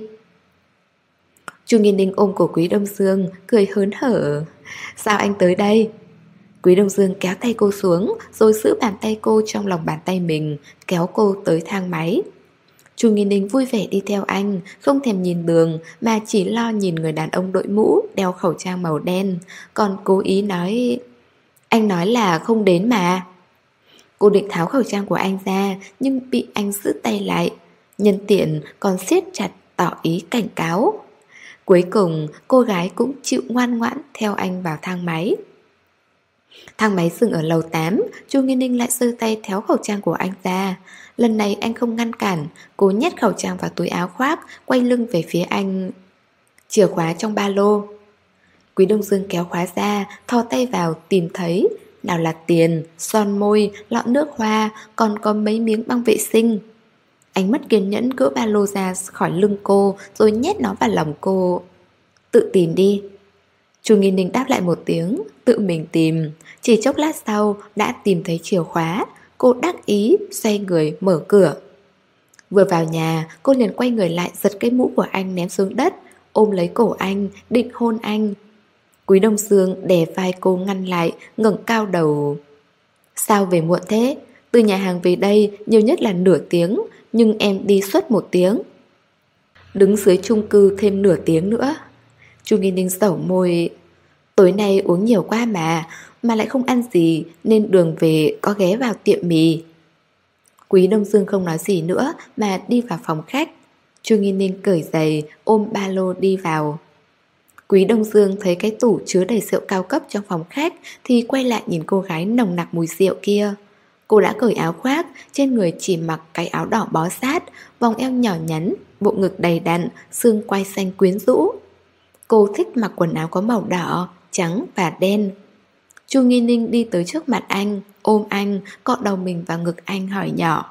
Chu Nghiên Ninh ôm cổ Quý Đông Dương, cười hớn hở. Sao anh tới đây? Quý Đông Dương kéo tay cô xuống, rồi giữ bàn tay cô trong lòng bàn tay mình, kéo cô tới thang máy. Chu Nghiên Ninh vui vẻ đi theo anh, không thèm nhìn đường, mà chỉ lo nhìn người đàn ông đội mũ, đeo khẩu trang màu đen, còn cố ý nói... Anh nói là không đến mà. Cô định tháo khẩu trang của anh ra, nhưng bị anh giữ tay lại. Nhân tiện còn siết chặt tỏ ý cảnh cáo. Cuối cùng cô gái cũng chịu ngoan ngoãn theo anh vào thang máy. Thang máy dừng ở lầu tám. Chu Nghiên Ninh lại giơ tay tháo khẩu trang của anh ra. Lần này anh không ngăn cản, cố nhét khẩu trang vào túi áo khoác, quay lưng về phía anh. Chìa khóa trong ba lô. Quý Đông Dương kéo khóa ra, thò tay vào tìm thấy. Nào là tiền, son môi, lọ nước hoa, còn có mấy miếng băng vệ sinh. Anh mất kiên nhẫn gỡ ba lô ra khỏi lưng cô, rồi nhét nó vào lòng cô. Tự tìm đi. Chu Nghiên Ninh đáp lại một tiếng, tự mình tìm. Chỉ chốc lát sau đã tìm thấy chìa khóa. Cô đắc ý xoay người mở cửa. Vừa vào nhà, cô liền quay người lại, giật cái mũ của anh ném xuống đất, ôm lấy cổ anh, định hôn anh. Quý Đông Dương đè vai cô ngăn lại, ngẩng cao đầu. Sao về muộn thế? Từ nhà hàng về đây nhiều nhất là nửa tiếng, nhưng em đi suốt một tiếng. Đứng dưới chung cư thêm nửa tiếng nữa. Chu Nghiên Ninh xẩu môi. Tối nay uống nhiều quá mà, mà lại không ăn gì, nên đường về có ghé vào tiệm mì. Quý Đông Dương không nói gì nữa mà đi vào phòng khách. Chu Nghiên Ninh cởi giày, ôm ba lô đi vào. Quý Đông Dương thấy cái tủ chứa đầy rượu cao cấp trong phòng khách thì quay lại nhìn cô gái nồng nặc mùi rượu kia. Cô đã cởi áo khoác, trên người chỉ mặc cái áo đỏ bó sát, vòng eo nhỏ nhắn, bộ ngực đầy đặn, xương quai xanh quyến rũ. Cô thích mặc quần áo có màu đỏ, trắng và đen. Chu Nghiên Ninh đi tới trước mặt anh, ôm anh, cọ đầu mình vào ngực anh hỏi nhỏ.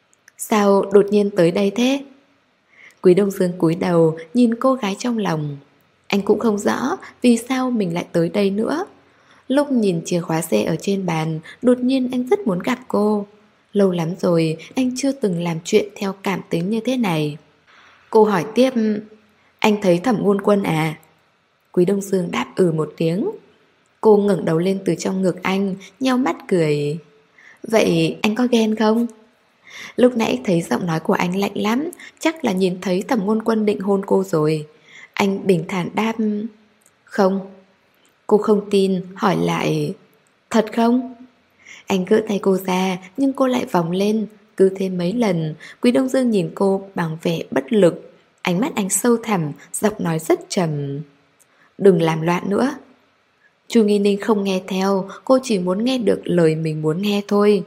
Sao đột nhiên tới đây thế? Quý Đông Dương cúi đầu nhìn cô gái trong lòng. Anh cũng không rõ vì sao mình lại tới đây nữa. Lúc nhìn chìa khóa xe ở trên bàn, đột nhiên anh rất muốn gặp cô. Lâu lắm rồi anh chưa từng làm chuyện theo cảm tính như thế này. Cô hỏi tiếp, anh thấy Thẩm Ngôn Quân à? Quý Đông Dương đáp ừ một tiếng. Cô ngẩng đầu lên từ trong ngực anh, nheo mắt cười. Vậy anh có ghen không? Lúc nãy thấy giọng nói của anh lạnh lắm, chắc là nhìn thấy Thẩm Ngôn Quân định hôn cô rồi. Anh bình thản đáp, không. Cô không tin, hỏi lại, thật không? Anh gỡ tay cô ra, nhưng cô lại vòng lên. Cứ thêm mấy lần, Quý Đông Dương nhìn cô bằng vẻ bất lực. Ánh mắt anh sâu thẳm, giọng nói rất trầm. Đừng làm loạn nữa. Chu Nghiên Ninh không nghe theo, cô chỉ muốn nghe được lời mình muốn nghe thôi.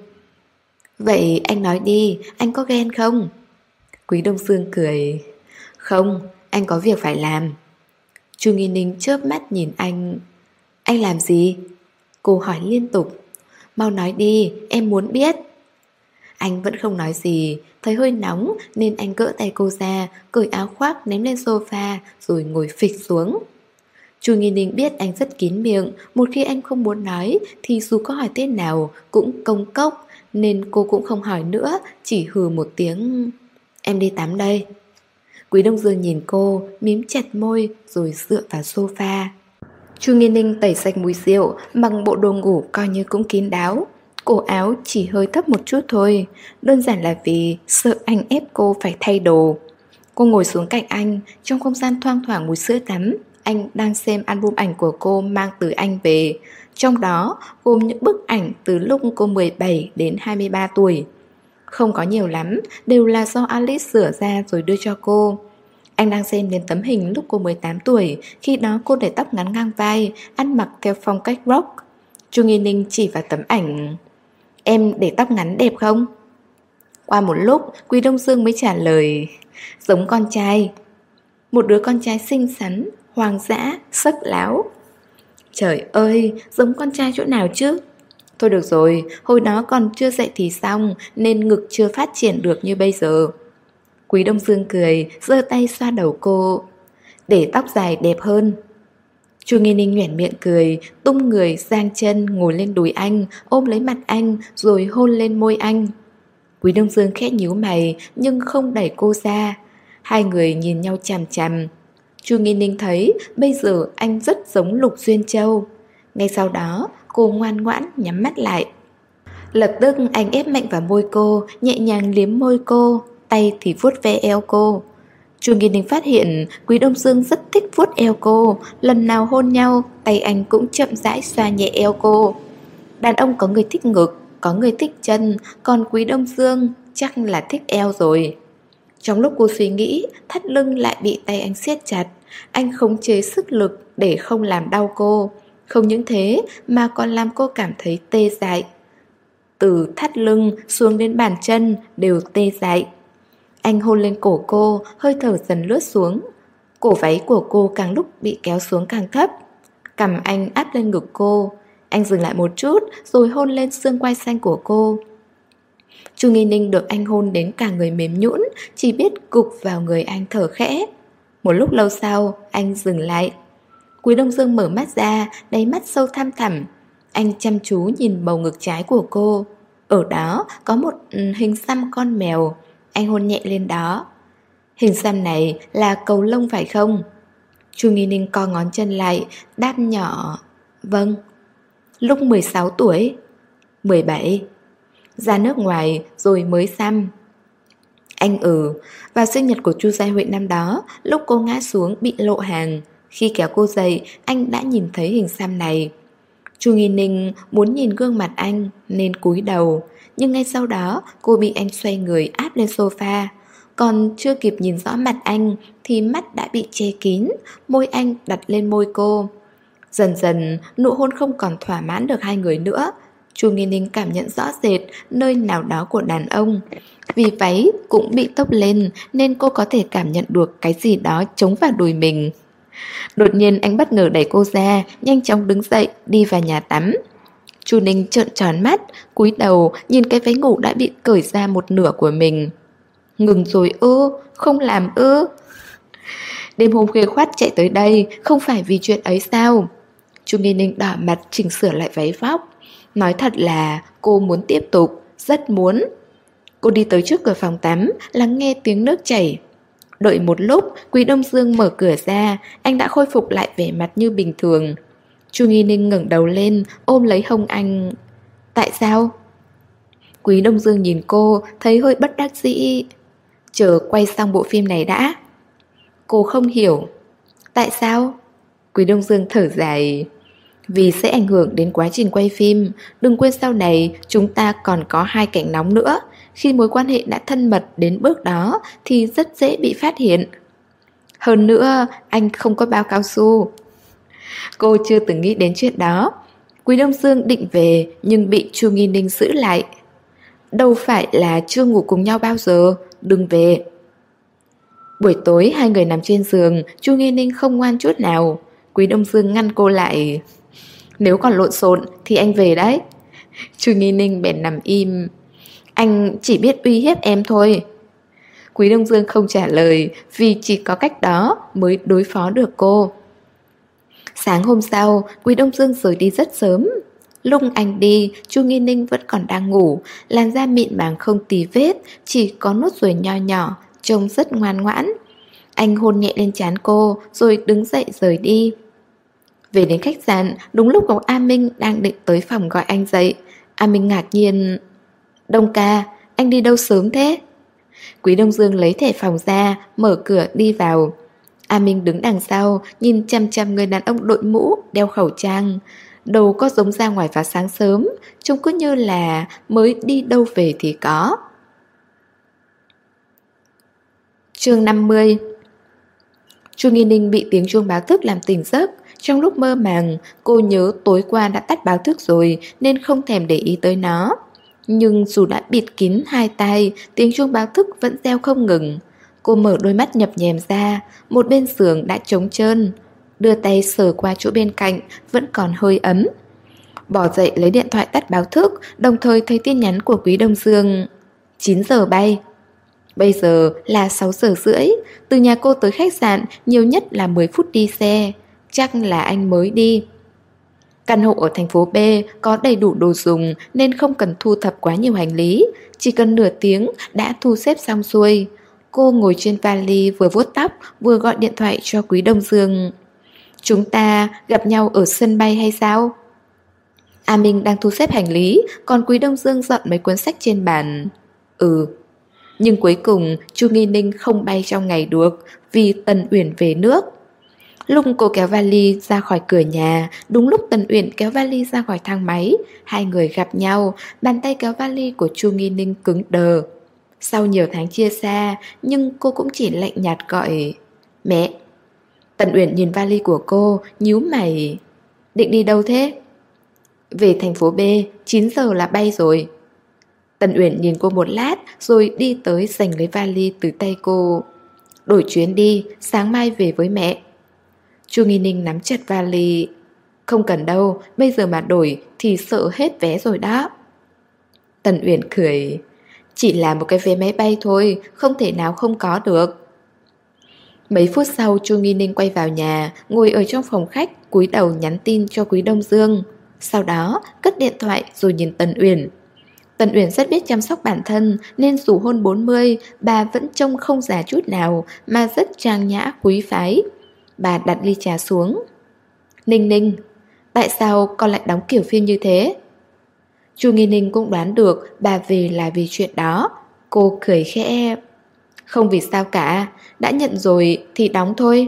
Vậy anh nói đi, anh có ghen không? Quý Đông Dương cười. Không, anh có việc phải làm. Chu Nghiên Ninh chớp mắt nhìn anh. Anh làm gì? Cô hỏi liên tục. Mau nói đi, em muốn biết. Anh vẫn không nói gì. Thấy hơi nóng nên anh gỡ tay cô ra, cởi áo khoác ném lên sofa, rồi ngồi phịch xuống. Chu Nghiên Ninh biết anh rất kín miệng. Một khi anh không muốn nói thì dù có hỏi thế nào cũng công cốc, nên cô cũng không hỏi nữa, chỉ hừ một tiếng. Em đi tắm đây. Quý Đông Dương nhìn cô, mím chặt môi rồi dựa vào sofa. Chu Nghiên Ninh tẩy sạch mùi rượu, mặc bộ đồ ngủ coi như cũng kín đáo. Cổ áo chỉ hơi thấp một chút thôi, đơn giản là vì sợ anh ép cô phải thay đồ. Cô ngồi xuống cạnh anh, trong không gian thoang thoảng mùi sữa tắm. anh đang xem album ảnh của cô mang từ Anh về. Trong đó gồm những bức ảnh từ lúc cô mười bảy đến hai mươi ba tuổi. Không có nhiều lắm, đều là do Alice sửa ra rồi đưa cho cô. Anh đang xem đến tấm hình lúc cô mười tám tuổi, khi đó cô để tóc ngắn ngang vai, ăn mặc theo phong cách rock. Chu Nghi Ninh chỉ vào tấm ảnh. Em để tóc ngắn đẹp không? Qua một lúc, Quý Đông Dương mới trả lời. Giống con trai. Một đứa con trai xinh xắn, hoang dã, sắc láo. Trời ơi, giống con trai chỗ nào chứ? Thôi được rồi, hồi đó còn chưa dậy thì xong, nên ngực chưa phát triển được như bây giờ. Quý Đông Dương cười, giơ tay xoa đầu cô. Để tóc dài đẹp hơn. Chu Nghi Ninh nhoẻn miệng cười, tung người giang chân ngồi lên đùi anh, ôm lấy mặt anh rồi hôn lên môi anh. Quý Đông Dương khẽ nhíu mày nhưng không đẩy cô ra. Hai người nhìn nhau chằm chằm. Chu Nghi Ninh thấy bây giờ anh rất giống Lục Duyên Châu. Ngay sau đó cô ngoan ngoãn nhắm mắt lại. Lập tức anh ép mạnh vào môi cô, nhẹ nhàng liếm môi cô, tay thì vuốt ve eo cô. Chu Nghi Ninh phát hiện Quý Đông Dương rất thích vuốt eo cô. Lần nào hôn nhau, tay anh cũng chậm rãi xoa nhẹ eo cô. Đàn ông có người thích ngực, có người thích chân, còn Quý Đông Dương chắc là thích eo rồi. Trong lúc cô suy nghĩ, thắt lưng lại bị tay anh siết chặt. Anh khống chế sức lực để không làm đau cô. Không những thế mà còn làm cô cảm thấy tê dại. Từ thắt lưng xuống đến bàn chân đều tê dại. Anh hôn lên cổ cô, hơi thở dần lướt xuống. Cổ váy của cô càng lúc bị kéo xuống càng thấp. Cằm anh áp lên ngực cô. Anh dừng lại một chút rồi hôn lên xương quai xanh của cô. Chu Nghi Ninh được anh hôn đến cả người mềm nhũn, chỉ biết gục vào người anh thở khẽ. Một lúc lâu sau, anh dừng lại. Quý Đông Dương mở mắt ra, đáy mắt sâu thăm thẳm. Anh chăm chú nhìn bầu ngực trái của cô. Ở đó có một hình xăm con mèo. Anh hôn nhẹ lên đó. Hình xăm này là cầu lông phải không? Chu Nghi Ninh co ngón chân lại, đáp nhỏ. Vâng. Lúc mười sáu tuổi. mười bảy. Ra nước ngoài rồi mới xăm. Anh ừ. Vào sinh nhật của Chu Gia Huệ năm đó, lúc cô ngã xuống bị lộ hàng, khi kéo cô dậy, anh đã nhìn thấy hình xăm này. Chu Nghi Ninh muốn nhìn gương mặt anh nên cúi đầu, nhưng ngay sau đó cô bị anh xoay người áp lên sofa. Còn chưa kịp nhìn rõ mặt anh thì mắt đã bị che kín, môi anh đặt lên môi cô. Dần dần nụ hôn không còn thỏa mãn được hai người nữa. Chu Nghi Ninh cảm nhận rõ rệt nơi nào đó của đàn ông. Vì váy cũng bị tốc lên nên cô có thể cảm nhận được cái gì đó chống vào đùi mình. Đột nhiên anh bất ngờ đẩy cô ra, nhanh chóng đứng dậy đi vào nhà tắm. Chu Ninh trợn tròn mắt, cúi đầu nhìn cái váy ngủ đã bị cởi ra một nửa của mình. Ngừng rồi ư, không làm ư? Đêm hôm khuya khoắt chạy tới đây không phải vì chuyện ấy sao? Chu Nghi Ninh đỏ mặt chỉnh sửa lại váy vóc. Nói thật là cô muốn tiếp tục, rất muốn. Cô đi tới trước cửa phòng tắm, lắng nghe tiếng nước chảy. Đợi một lúc, Quý Đông Dương mở cửa ra, anh đã khôi phục lại vẻ mặt như bình thường. Chu Nghi Ninh ngẩng đầu lên, ôm lấy hông anh. Tại sao? Quý Đông Dương nhìn cô, thấy hơi bất đắc dĩ. Chờ quay xong bộ phim này đã. Cô không hiểu. Tại sao? Quý Đông Dương thở dài. Vì sẽ ảnh hưởng đến quá trình quay phim. Đừng quên sau này chúng ta còn có hai cảnh nóng nữa. Khi mối quan hệ đã thân mật đến bước đó thì rất dễ bị phát hiện. Hơn nữa, anh không có bao cao su. Cô chưa từng nghĩ đến chuyện đó. Quý Đông Dương định về nhưng bị Chu Nghi Ninh giữ lại. Đâu phải là chưa ngủ cùng nhau bao giờ, đừng về. Buổi tối hai người nằm trên giường, Chu Nghi Ninh không ngoan chút nào. Quý Đông Dương ngăn cô lại. Nếu còn lộn xộn thì anh về đấy. Chu Nghi Ninh bèn nằm im. Anh chỉ biết uy hiếp em thôi. Quý Đông Dương không trả lời vì chỉ có cách đó mới đối phó được cô. Sáng hôm sau, Quý Đông Dương rời đi rất sớm. Lúc anh đi, Chu Nghi Ninh vẫn còn đang ngủ. Làn da mịn màng không tì vết, chỉ có nốt ruồi nho nhỏ, trông rất ngoan ngoãn. Anh hôn nhẹ lên trán cô rồi đứng dậy rời đi. Về đến khách sạn, đúng lúc có A Minh đang định tới phòng gọi anh dậy. A Minh ngạc nhiên. Đông ca, anh đi đâu sớm thế? Quý Đông Dương lấy thẻ phòng ra, mở cửa đi vào. A Minh đứng đằng sau, nhìn chằm chằm người đàn ông đội mũ, đeo khẩu trang. Đầu có giống ra ngoài vào sáng sớm, trông cứ như là mới đi đâu về thì có. Chương năm mươi. Chu Nghi Ninh bị tiếng chuông báo thức làm tỉnh giấc. Trong lúc mơ màng, cô nhớ tối qua đã tắt báo thức rồi nên không thèm để ý tới nó. Nhưng dù đã bịt kín hai tai, tiếng chuông báo thức vẫn reo không ngừng. Cô mở đôi mắt nhập nhèm ra, một bên giường đã trống trơn. Đưa tay sờ qua chỗ bên cạnh, vẫn còn hơi ấm. Bỏ dậy lấy điện thoại tắt báo thức, đồng thời thấy tin nhắn của Quý Đông Dương. chín giờ bay. Bây giờ là sáu giờ rưỡi, từ nhà cô tới khách sạn nhiều nhất là mười phút đi xe. Chắc là anh mới đi. Căn hộ ở thành phố B có đầy đủ đồ dùng nên không cần thu thập quá nhiều hành lý. Chỉ cần nửa tiếng đã thu xếp xong xuôi. Cô ngồi trên vali vừa vuốt tóc vừa gọi điện thoại cho Quý Đông Dương. Chúng ta gặp nhau ở sân bay hay sao? A Minh đang thu xếp hành lý, còn Quý Đông Dương dọn mấy cuốn sách trên bàn. Ừ. Nhưng cuối cùng Chu Nghi Ninh không bay trong ngày được vì Tần Uyển về nước. Lúc cô kéo vali ra khỏi cửa nhà, đúng lúc Tần Uyển kéo vali ra khỏi thang máy, hai người gặp nhau, bàn tay kéo vali của Chu Nghi Ninh cứng đờ. Sau nhiều tháng chia xa, nhưng cô cũng chỉ lạnh nhạt gọi mẹ. Tần Uyển nhìn vali của cô, nhíu mày. Định đi đâu thế? Về thành phố B, chín giờ là bay rồi. Tần Uyển nhìn cô một lát rồi đi tới giành lấy vali từ tay cô. Đổi chuyến đi, sáng mai về với mẹ. Chu Nghi Ninh nắm chặt vali. Không cần đâu, bây giờ mà đổi thì sợ hết vé rồi đó. Tần Uyển cười. Chỉ là một cái vé máy bay thôi, không thể nào không có được. Mấy phút sau Chu Nghi Ninh quay vào nhà, ngồi ở trong phòng khách, cúi đầu nhắn tin cho Quý Đông Dương. Sau đó cất điện thoại rồi nhìn Tần Uyển. Tần Uyển rất biết chăm sóc bản thân nên dù hôn bốn mươi, bà vẫn trông không già chút nào mà rất trang nhã quý phái. Bà đặt ly trà xuống. Ninh Ninh, tại sao con lại đóng kiểu phim như thế? Chu Nghi Ninh cũng đoán được bà về là vì chuyện đó. Cô cười khẽ. Không vì sao cả, đã nhận rồi thì đóng thôi.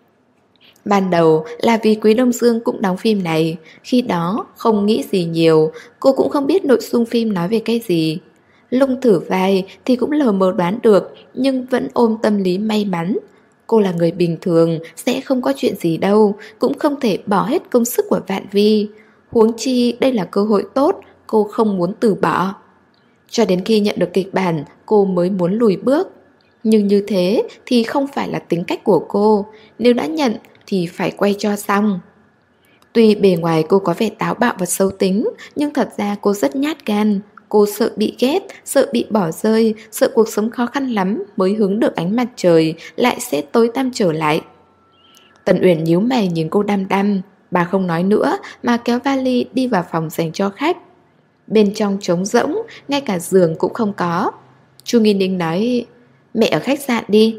Ban đầu là vì Quý Đông Dương cũng đóng phim này. Khi đó không nghĩ gì nhiều, cô cũng không biết nội dung phim nói về cái gì. Lúc thử vai thì cũng lờ mờ đoán được, nhưng vẫn ôm tâm lý may mắn. Cô là người bình thường, sẽ không có chuyện gì đâu, cũng không thể bỏ hết công sức của Vạn Vi. Huống chi đây là cơ hội tốt, cô không muốn từ bỏ. Cho đến khi nhận được kịch bản, cô mới muốn lùi bước. Nhưng như thế thì không phải là tính cách của cô. Nếu đã nhận thì phải quay cho xong. Tuy bề ngoài cô có vẻ táo bạo và xấu tính, nhưng thật ra cô rất nhát gan. Cô sợ bị ghét, sợ bị bỏ rơi, sợ cuộc sống khó khăn lắm mới hứng được ánh mặt trời lại sẽ tối tăm trở lại. Tần Uyển nhíu mày nhìn cô đăm đăm. Bà không nói nữa mà kéo vali đi vào phòng dành cho khách. Bên trong trống rỗng, ngay cả giường cũng không có. Chu Nghi Ninh nói, mẹ ở khách sạn đi.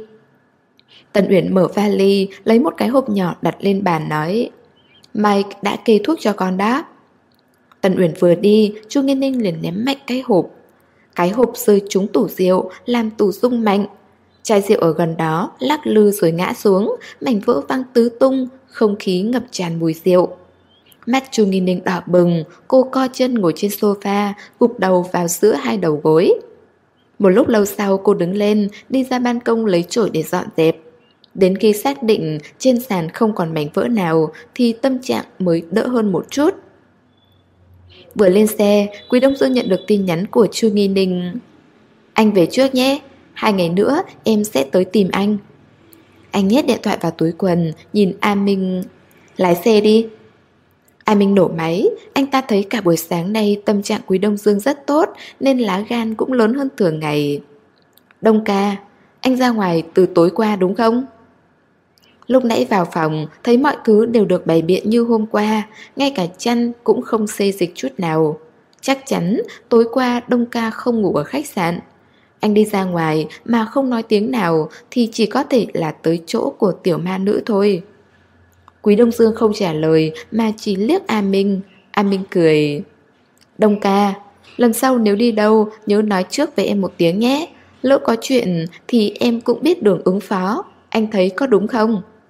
Tần Uyển mở vali, lấy một cái hộp nhỏ đặt lên bàn nói, Mike đã kê thuốc cho con đó. Tần Uyển vừa đi, Chu Nghi Ninh liền ném mạnh cái hộp. Cái hộp rơi trúng tủ rượu, làm tủ rung mạnh. Chai rượu ở gần đó lắc lư rồi ngã xuống, mảnh vỡ văng tứ tung, không khí ngập tràn mùi rượu. Mắt Chu Nghi Ninh đỏ bừng, cô co chân ngồi trên sofa, gục đầu vào giữa hai đầu gối. Một lúc lâu sau cô đứng lên, đi ra ban công lấy chổi để dọn dẹp. Đến khi xác định trên sàn không còn mảnh vỡ nào thì tâm trạng mới đỡ hơn một chút. Vừa lên xe, Quý Đông Dương nhận được tin nhắn của Chu Nghi Ninh. Anh về trước nhé, hai ngày nữa em sẽ tới tìm anh. Anh nhét điện thoại vào túi quần, nhìn A Minh. Lái xe đi. A Minh nổ máy, anh ta thấy cả buổi sáng nay tâm trạng Quý Đông Dương rất tốt nên lá gan cũng lớn hơn thường ngày. Đông ca, anh ra ngoài từ tối qua đúng không? Lúc nãy vào phòng, thấy mọi thứ đều được bày biện như hôm qua, ngay cả chăn cũng không xê dịch chút nào. Chắc chắn tối qua Đông ca không ngủ ở khách sạn. Anh đi ra ngoài mà không nói tiếng nào thì chỉ có thể là tới chỗ của tiểu ma nữ thôi. Quý Đông Dương không trả lời mà chỉ liếc A Minh. A Minh cười. Đông ca, lần sau nếu đi đâu nhớ nói trước với em một tiếng nhé. Lỡ có chuyện thì em cũng biết đường ứng phó. Anh thấy có đúng không?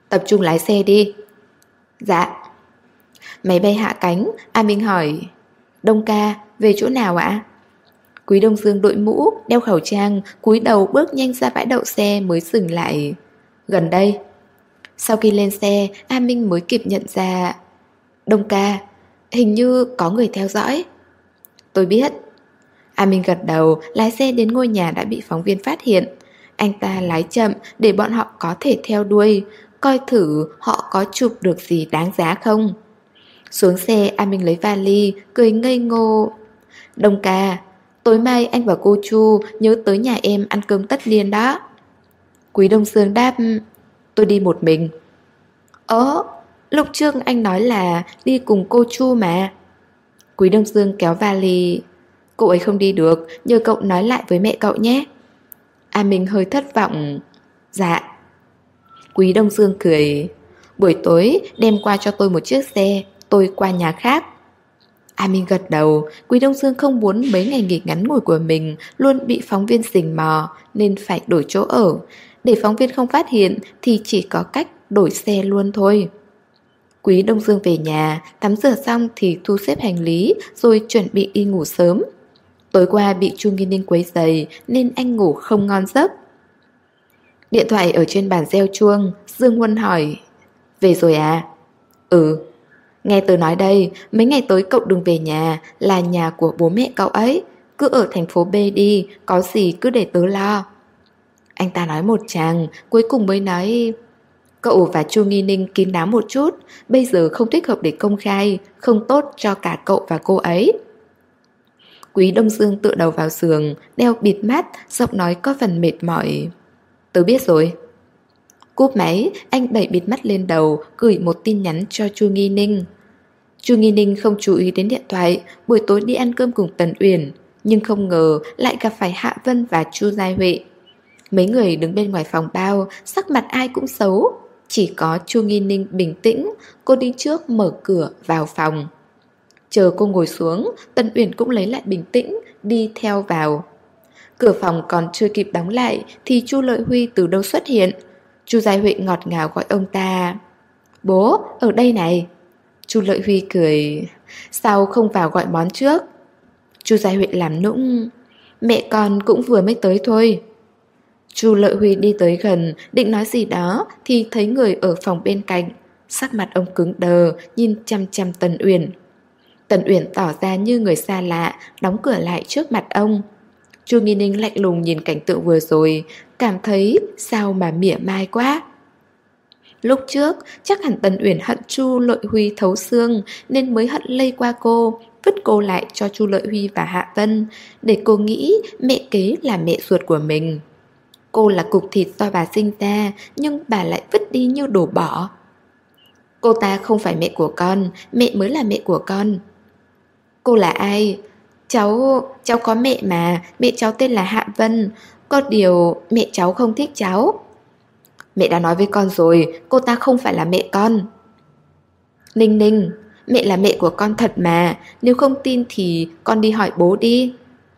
Tập trung lái xe đi. Dạ. Máy bay hạ cánh, A Minh hỏi, Đông ca, về chỗ nào ạ? Quý Đông Dương đội mũ, đeo khẩu trang, cúi đầu bước nhanh ra bãi đậu xe mới dừng lại. Gần đây. Sau khi lên xe, A Minh mới kịp nhận ra, Đông ca, hình như có người theo dõi. Tôi biết. A Minh gật đầu, lái xe đến ngôi nhà đã bị phóng viên phát hiện. Anh ta lái chậm để bọn họ có thể theo đuôi, coi thử họ có chụp được gì đáng giá không. Xuống xe, A Minh lấy vali, cười ngây ngô. Đông ca, tối mai anh và cô Chu nhớ tới nhà em ăn cơm tất niên đó. Quý Đông Dương đáp, tôi đi một mình. Ơ, lúc trước anh nói là đi cùng cô Chu mà. Quý Đông Dương kéo vali. Cô ấy không đi được, nhờ cậu nói lại với mẹ cậu nhé. A Minh hơi thất vọng. Dạ. Quý Đông Dương cười. Buổi tối đem qua cho tôi một chiếc xe, tôi qua nhà khác. A Minh gật đầu. Quý Đông Dương không muốn mấy ngày nghỉ ngắn ngủi của mình luôn bị phóng viên rình mò, nên phải đổi chỗ ở. Để phóng viên không phát hiện thì chỉ có cách đổi xe luôn thôi. Quý Đông Dương về nhà, tắm rửa xong thì thu xếp hành lý, rồi chuẩn bị đi ngủ sớm. Tối qua bị Chu Nghi Ninh quấy rầy nên anh ngủ không ngon giấc. Điện thoại ở trên bàn reo chuông, Dương Huân hỏi, về rồi à? Ừ. Nghe tớ nói đây, mấy ngày tới cậu đừng về nhà, là nhà của bố mẹ cậu ấy. Cứ ở thành phố B đi, có gì cứ để tớ lo. Anh ta nói một tràng, cuối cùng mới nói, cậu và Chu Nghi Ninh kín đáo một chút, bây giờ không thích hợp để công khai, không tốt cho cả cậu và cô ấy. Quý Đông Dương tựa đầu vào giường, đeo bịt mắt, giọng nói có phần mệt mỏi. Tớ biết rồi. Cúp máy, anh đẩy bịt mắt lên đầu, gửi một tin nhắn cho Chu Nghi Ninh. Chu Nghi Ninh không chú ý đến điện thoại, buổi tối đi ăn cơm cùng Tần Uyển, nhưng không ngờ lại gặp phải Hạ Vân và Chu Giai Huệ. Mấy người đứng bên ngoài phòng bao, sắc mặt ai cũng xấu. Chỉ có Chu Nghi Ninh bình tĩnh, cô đi trước mở cửa vào phòng. Chờ cô ngồi xuống, Tần Uyển cũng lấy lại bình tĩnh, đi theo vào. Cửa phòng còn chưa kịp đóng lại thì Chu Lợi Huy từ đâu xuất hiện. Chu Giai Huệ ngọt ngào gọi ông ta. Bố, ở đây này. Chu Lợi Huy cười. Sao không vào gọi món trước? Chu Giai Huệ làm nũng. Mẹ con cũng vừa mới tới thôi. Chu Lợi Huy đi tới gần, định nói gì đó thì thấy người ở phòng bên cạnh. Sắc mặt ông cứng đờ, nhìn chăm chăm Tần Uyển. Tần Uyển tỏ ra như người xa lạ, đóng cửa lại trước mặt ông. Chu Nghi Ninh lạnh lùng nhìn cảnh tượng vừa rồi, cảm thấy sao mà mỉa mai quá. Lúc trước, chắc hẳn Tần Uyển hận Chu Lợi Huy thấu xương nên mới hận lây qua cô, vứt cô lại cho Chu Lợi Huy và Hạ Vân, để cô nghĩ mẹ kế là mẹ ruột của mình. Cô là cục thịt do bà sinh ra, nhưng bà lại vứt đi như đổ bỏ. Cô ta không phải mẹ của con, mẹ mới là mẹ của con. Cô là ai? Cháu, cháu có mẹ mà, mẹ cháu tên là Hạ Vân. Có điều mẹ cháu không thích cháu. Mẹ đã nói với con rồi, cô ta không phải là mẹ con. Ninh Ninh, mẹ là mẹ của con thật mà, nếu không tin thì con đi hỏi bố đi.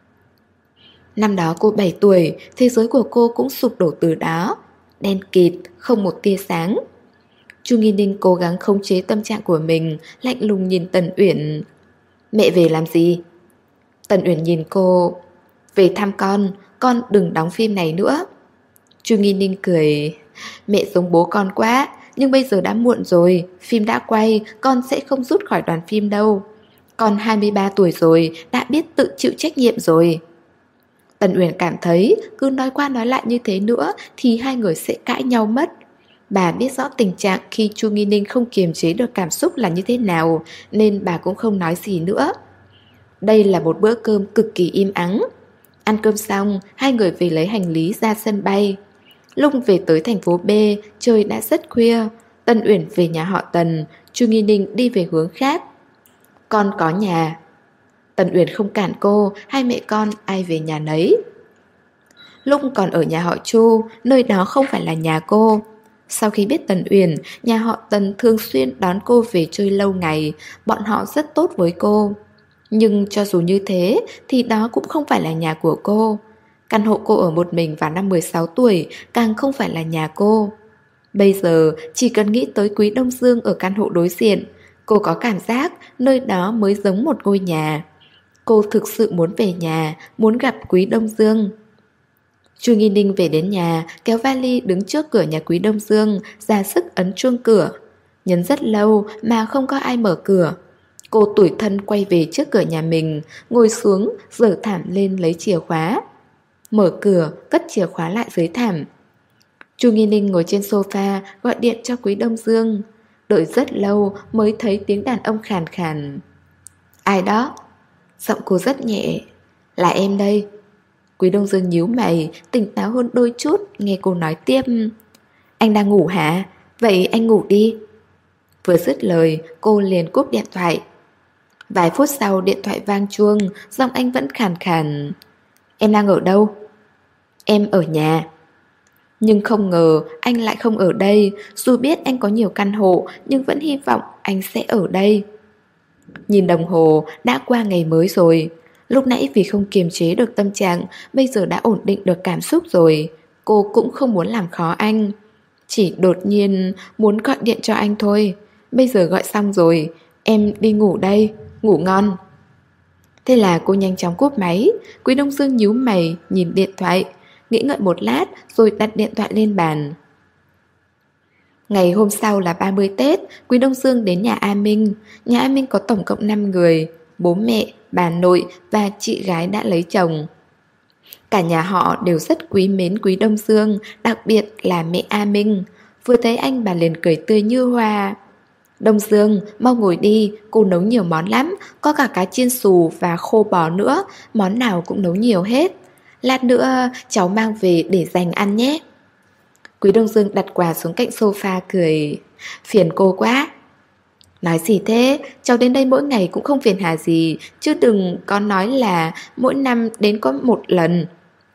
Năm đó cô bảy tuổi, thế giới của cô cũng sụp đổ từ đó. Đen kịt, không một tia sáng. Chu Nghi Ninh cố gắng khống chế tâm trạng của mình, lạnh lùng nhìn Tần Uyển. Mẹ về làm gì? Tần Uyển nhìn cô. Về thăm con, con đừng đóng phim này nữa. Chu Nghi Ninh cười. Mẹ giống bố con quá, nhưng bây giờ đã muộn rồi, phim đã quay, con sẽ không rút khỏi đoàn phim đâu. Con hai mươi ba tuổi rồi, đã biết tự chịu trách nhiệm rồi. Tần Uyển cảm thấy cứ nói qua nói lại như thế nữa thì hai người sẽ cãi nhau mất. Bà biết rõ tình trạng khi Chu Nghi Ninh không kiềm chế được cảm xúc là như thế nào, nên bà cũng không nói gì nữa. Đây là một bữa cơm cực kỳ im ắng. Ăn cơm xong, hai người về lấy hành lý ra sân bay. Lúc về tới thành phố B, trời đã rất khuya. Tần Uyển về nhà họ Tần, Chu Nghi Ninh đi về hướng khác. Con có nhà. Tần Uyển không cản cô, hai mẹ con ai về nhà nấy. Lúc còn ở nhà họ Chu, nơi đó không phải là nhà cô. Sau khi biết Tần Uyển, nhà họ Tần thường xuyên đón cô về chơi lâu ngày, bọn họ rất tốt với cô. Nhưng cho dù như thế thì đó cũng không phải là nhà của cô. Căn hộ cô ở một mình vào năm mười sáu tuổi càng không phải là nhà cô. Bây giờ chỉ cần nghĩ tới Quý Đông Dương ở căn hộ đối diện, cô có cảm giác nơi đó mới giống một ngôi nhà. Cô thực sự muốn về nhà, muốn gặp Quý Đông Dương. Chu Nghi Ninh về đến nhà, kéo vali đứng trước cửa nhà Quý Đông Dương, ra sức ấn chuông cửa. Nhấn rất lâu mà không có ai mở cửa. Cô tủi thân quay về trước cửa nhà mình, ngồi xuống, giở thảm lên lấy chìa khóa. Mở cửa, cất chìa khóa lại dưới thảm. Chu Nghi Ninh ngồi trên sofa, gọi điện cho Quý Đông Dương. Đợi rất lâu mới thấy tiếng đàn ông khàn khàn. Ai đó? Giọng cô rất nhẹ. Là em đây. Quý Đông Dương nhíu mày, tỉnh táo hơn đôi chút, nghe cô nói tiếp. Anh đang ngủ hả? Vậy anh ngủ đi. Vừa dứt lời, cô liền cúp điện thoại. Vài phút sau điện thoại vang chuông, giọng anh vẫn khàn khàn. Em đang ở đâu? Em ở nhà. Nhưng không ngờ anh lại không ở đây. Dù biết anh có nhiều căn hộ, nhưng vẫn hy vọng anh sẽ ở đây. Nhìn đồng hồ, đã qua ngày mới rồi. Lúc nãy vì không kiềm chế được tâm trạng, bây giờ đã ổn định được cảm xúc rồi. Cô cũng không muốn làm khó anh. Chỉ đột nhiên muốn gọi điện cho anh thôi. Bây giờ gọi xong rồi, em đi ngủ đây, ngủ ngon. Thế là cô nhanh chóng cúp máy. Quý Đông Dương nhíu mày, nhìn điện thoại, nghĩ ngợi một lát rồi đặt điện thoại lên bàn. Ngày hôm sau là ba mươi Tết, Quý Đông Dương đến nhà A Minh. Nhà A Minh có tổng cộng năm người, bố mẹ, bà nội và chị gái đã lấy chồng. Cả nhà họ đều rất quý mến Quý Đông Dương, đặc biệt là mẹ A Minh. Vừa thấy anh bà liền cười tươi như hoa. Đông Dương, mau ngồi đi, cô nấu nhiều món lắm, có cả cá chiên xù và khô bò nữa, món nào cũng nấu nhiều hết. Lát nữa cháu mang về để dành ăn nhé. Quý Đông Dương đặt quà xuống cạnh sofa cười. Phiền cô quá. Nói gì thế, cháu đến đây mỗi ngày cũng không phiền hà gì, chứ đừng có nói là mỗi năm đến có một lần.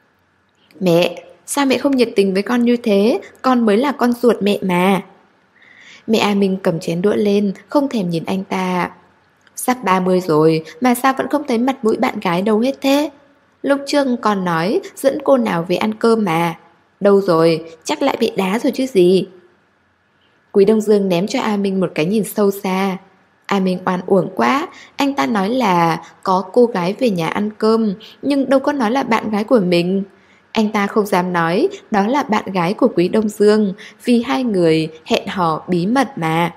Mẹ, sao mẹ không nhiệt tình với con như thế, con mới là con ruột mẹ mà. Mẹ A Minh cầm chén đũa lên, không thèm nhìn anh ta. Sắp ba mươi rồi mà sao vẫn không thấy mặt mũi bạn gái đâu hết thế? Lúc trước còn nói dẫn cô nào về ăn cơm mà. Đâu rồi, chắc lại bị đá rồi chứ gì. Quý Đông Dương ném cho A Minh một cái nhìn sâu xa. A Minh oan uổng quá. Anh ta nói là có cô gái về nhà ăn cơm, nhưng đâu có nói là bạn gái của mình. Anh ta không dám nói đó là bạn gái của Quý Đông Dương, vì hai người hẹn hò bí mật mà.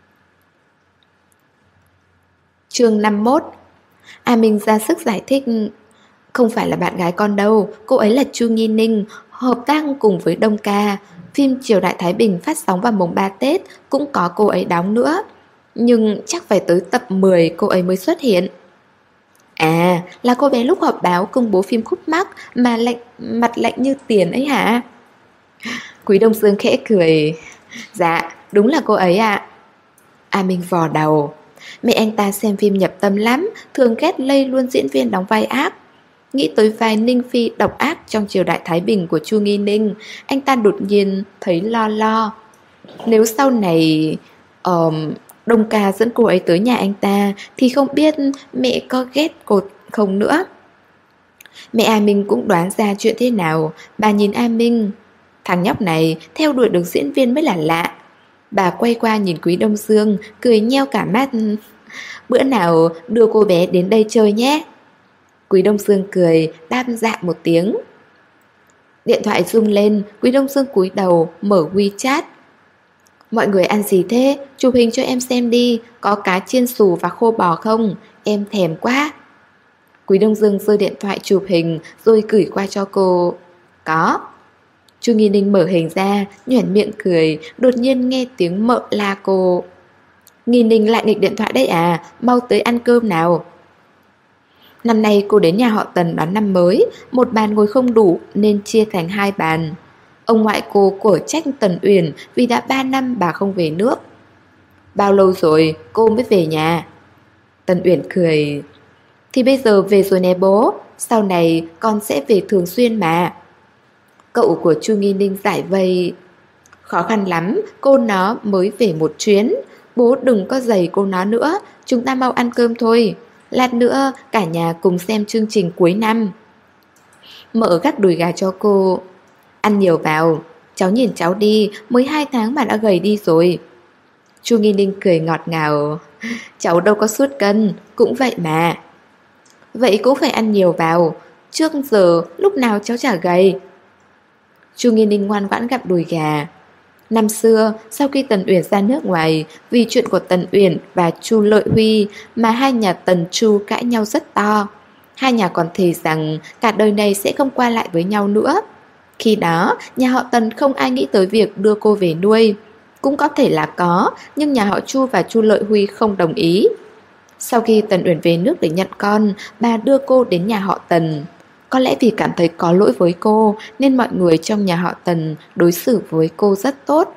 Chương năm mươi mốt. A Minh ra sức giải thích. Không phải là bạn gái con đâu, cô ấy là Chu Nghi Ninh, hợp tác cùng với Đông Ca. Phim Triều Đại Thái Bình phát sóng vào mùng ba Tết, cũng có cô ấy đóng nữa. Nhưng chắc phải tới tập mười cô ấy mới xuất hiện. À, là cô bé lúc họp báo công bố phim Khúc Mắc mà lạnh, mặt lạnh như tiền ấy hả? Quý Đông Dương khẽ cười. Dạ, đúng là cô ấy ạ. À. A Minh vò đầu. Mẹ anh ta xem phim nhập tâm lắm, thường ghét lây luôn diễn viên đóng vai ác. Nghĩ tới vai Ninh Phi độc ác trong Triều Đại Thái Bình của Chu Nghi Ninh, anh ta đột nhiên thấy lo lo. Nếu sau này um, Đông Ca dẫn cô ấy tới nhà anh ta thì không biết mẹ có ghét cô không nữa. Mẹ A Minh cũng đoán ra chuyện thế nào. Bà nhìn A Minh. Thằng nhóc này theo đuổi được diễn viên mới là lạ. Bà quay qua nhìn Quý Đông Dương, cười nheo cả mắt. Bữa nào đưa cô bé đến đây chơi nhé. Quý Đông Dương cười, đáp dạ một tiếng. Điện thoại rung lên, Quý Đông Dương cúi đầu, mở WeChat. Mọi người ăn gì thế? Chụp hình cho em xem đi, có cá chiên xù và khô bò không? Em thèm quá. Quý Đông Dương giơ điện thoại chụp hình rồi gửi qua cho cô. Có. Chu Nghi Ninh mở hình ra, nhoẻn miệng cười, đột nhiên nghe tiếng mợ la cô. Nghi Ninh lại nghịch điện thoại đấy à, mau tới ăn cơm nào. Năm nay cô đến nhà họ Tần đón năm mới, một bàn ngồi không đủ nên chia thành hai bàn. Ông ngoại cô của trách Tần Uyển vì đã ba năm bà không về nước. Bao lâu rồi cô mới về nhà? Tần Uyển cười. Thì bây giờ về rồi nè bố, sau này con sẽ về thường xuyên mà. Cậu của Chu Nghi Ninh giải vây. Khó khăn lắm, cô nó mới về một chuyến. Bố đừng có giày cô nó nữa, chúng ta mau ăn cơm thôi. Lát nữa cả nhà cùng xem chương trình cuối năm. Mợ gắp đùi gà cho cô. Ăn nhiều vào. Cháu nhìn cháu đi, mới hai tháng mà đã gầy đi rồi. Chu Nghi Ninh cười ngọt ngào. Cháu đâu có sút cân, cũng vậy mà. Vậy cũng phải ăn nhiều vào, trước giờ lúc nào cháu chả gầy. Chu Nghi Ninh ngoan ngoãn gặm đùi gà. Năm xưa, sau khi Tần Uyển ra nước ngoài, vì chuyện của Tần Uyển và Chu Lợi Huy mà hai nhà Tần Chu cãi nhau rất to. Hai nhà còn thề rằng cả đời này sẽ không qua lại với nhau nữa. Khi đó, nhà họ Tần không ai nghĩ tới việc đưa cô về nuôi. Cũng có thể là có, nhưng nhà họ Chu và Chu Lợi Huy không đồng ý. Sau khi Tần Uyển về nước để nhận con, bà đưa cô đến nhà họ Tần. Có lẽ vì cảm thấy có lỗi với cô nên mọi người trong nhà họ Tần đối xử với cô rất tốt.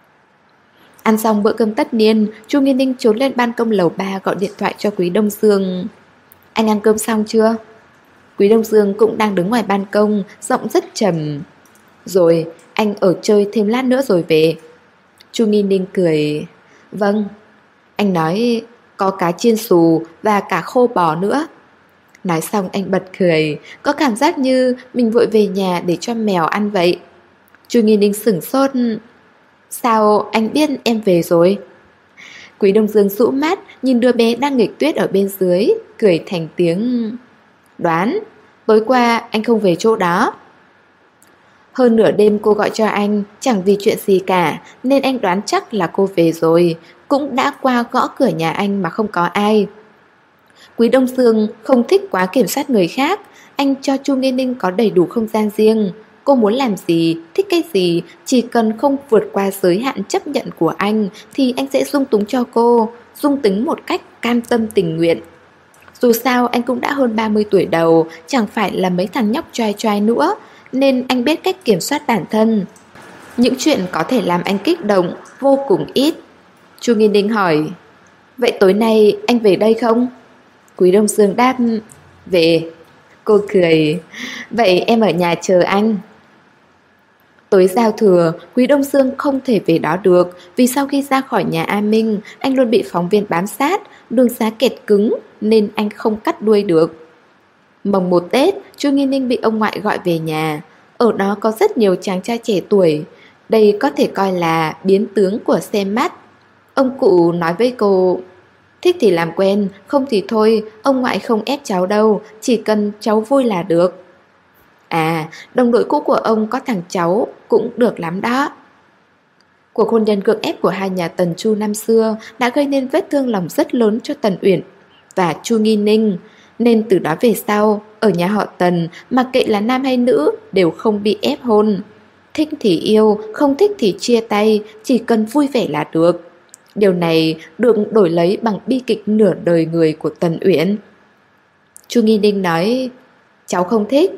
Ăn xong bữa cơm tất niên, Chu Nghi Ninh trốn lên ban công lầu ba gọi điện thoại cho Quý Đông Dương. Anh ăn cơm xong chưa? Quý Đông Dương cũng đang đứng ngoài ban công, giọng rất trầm. Rồi, anh ở chơi thêm lát nữa rồi về. Chu Nghi Ninh cười. Vâng. Anh nói có cá chiên xù và cả khô bò nữa. Nói xong anh bật cười, có cảm giác như mình vội về nhà để cho mèo ăn vậy. Chu Nghi Ninh sửng sốt. Sao anh biết em về rồi? Quý Đông Dương rũ mắt nhìn đứa bé đang nghịch tuyết ở bên dưới, cười thành tiếng. Đoán, tối qua anh không về chỗ đó. Hơn nửa đêm cô gọi cho anh, chẳng vì chuyện gì cả, nên anh đoán chắc là cô về rồi. Cũng đã qua gõ cửa nhà anh mà không có ai. Quý Đông Dương không thích quá kiểm soát người khác. Anh cho Chu Nghi Ninh có đầy đủ không gian riêng. Cô muốn làm gì, thích cái gì, chỉ cần không vượt qua giới hạn chấp nhận của anh thì anh sẽ dung túng cho cô, dung tính một cách cam tâm tình nguyện. Dù sao anh cũng đã hơn ba mươi tuổi đầu, chẳng phải là mấy thằng nhóc choai choai nữa, nên anh biết cách kiểm soát bản thân. Những chuyện có thể làm anh kích động vô cùng ít. Chu Nghi Ninh hỏi, vậy tối nay anh về đây không? Quý Đông Dương đáp, về. Cô cười, vậy em ở nhà chờ anh. Tối giao thừa, Quý Đông Dương không thể về đó được vì sau khi ra khỏi nhà A Minh, anh luôn bị phóng viên bám sát, đường xá kẹt cứng nên anh không cắt đuôi được. Mồng một Tết, Chu Nghi Ninh bị ông ngoại gọi về nhà. Ở đó có rất nhiều chàng trai trẻ tuổi. Đây có thể coi là biến tướng của xem mắt. Ông cụ nói với cô, thích thì làm quen, không thì thôi, ông ngoại không ép cháu đâu, chỉ cần cháu vui là được. À, đồng đội cũ của ông có thằng cháu, cũng được lắm đó. Cuộc hôn nhân cưỡng ép của hai nhà Tần Chu năm xưa đã gây nên vết thương lòng rất lớn cho Tần Uyển và Chu Nghi Ninh. Nên từ đó về sau, ở nhà họ Tần, mặc kệ là nam hay nữ, đều không bị ép hôn. Thích thì yêu, không thích thì chia tay, chỉ cần vui vẻ là được. Điều này được đổi lấy bằng bi kịch nửa đời người của Tần Uyển. Chu Nghi Ninh nói, cháu không thích.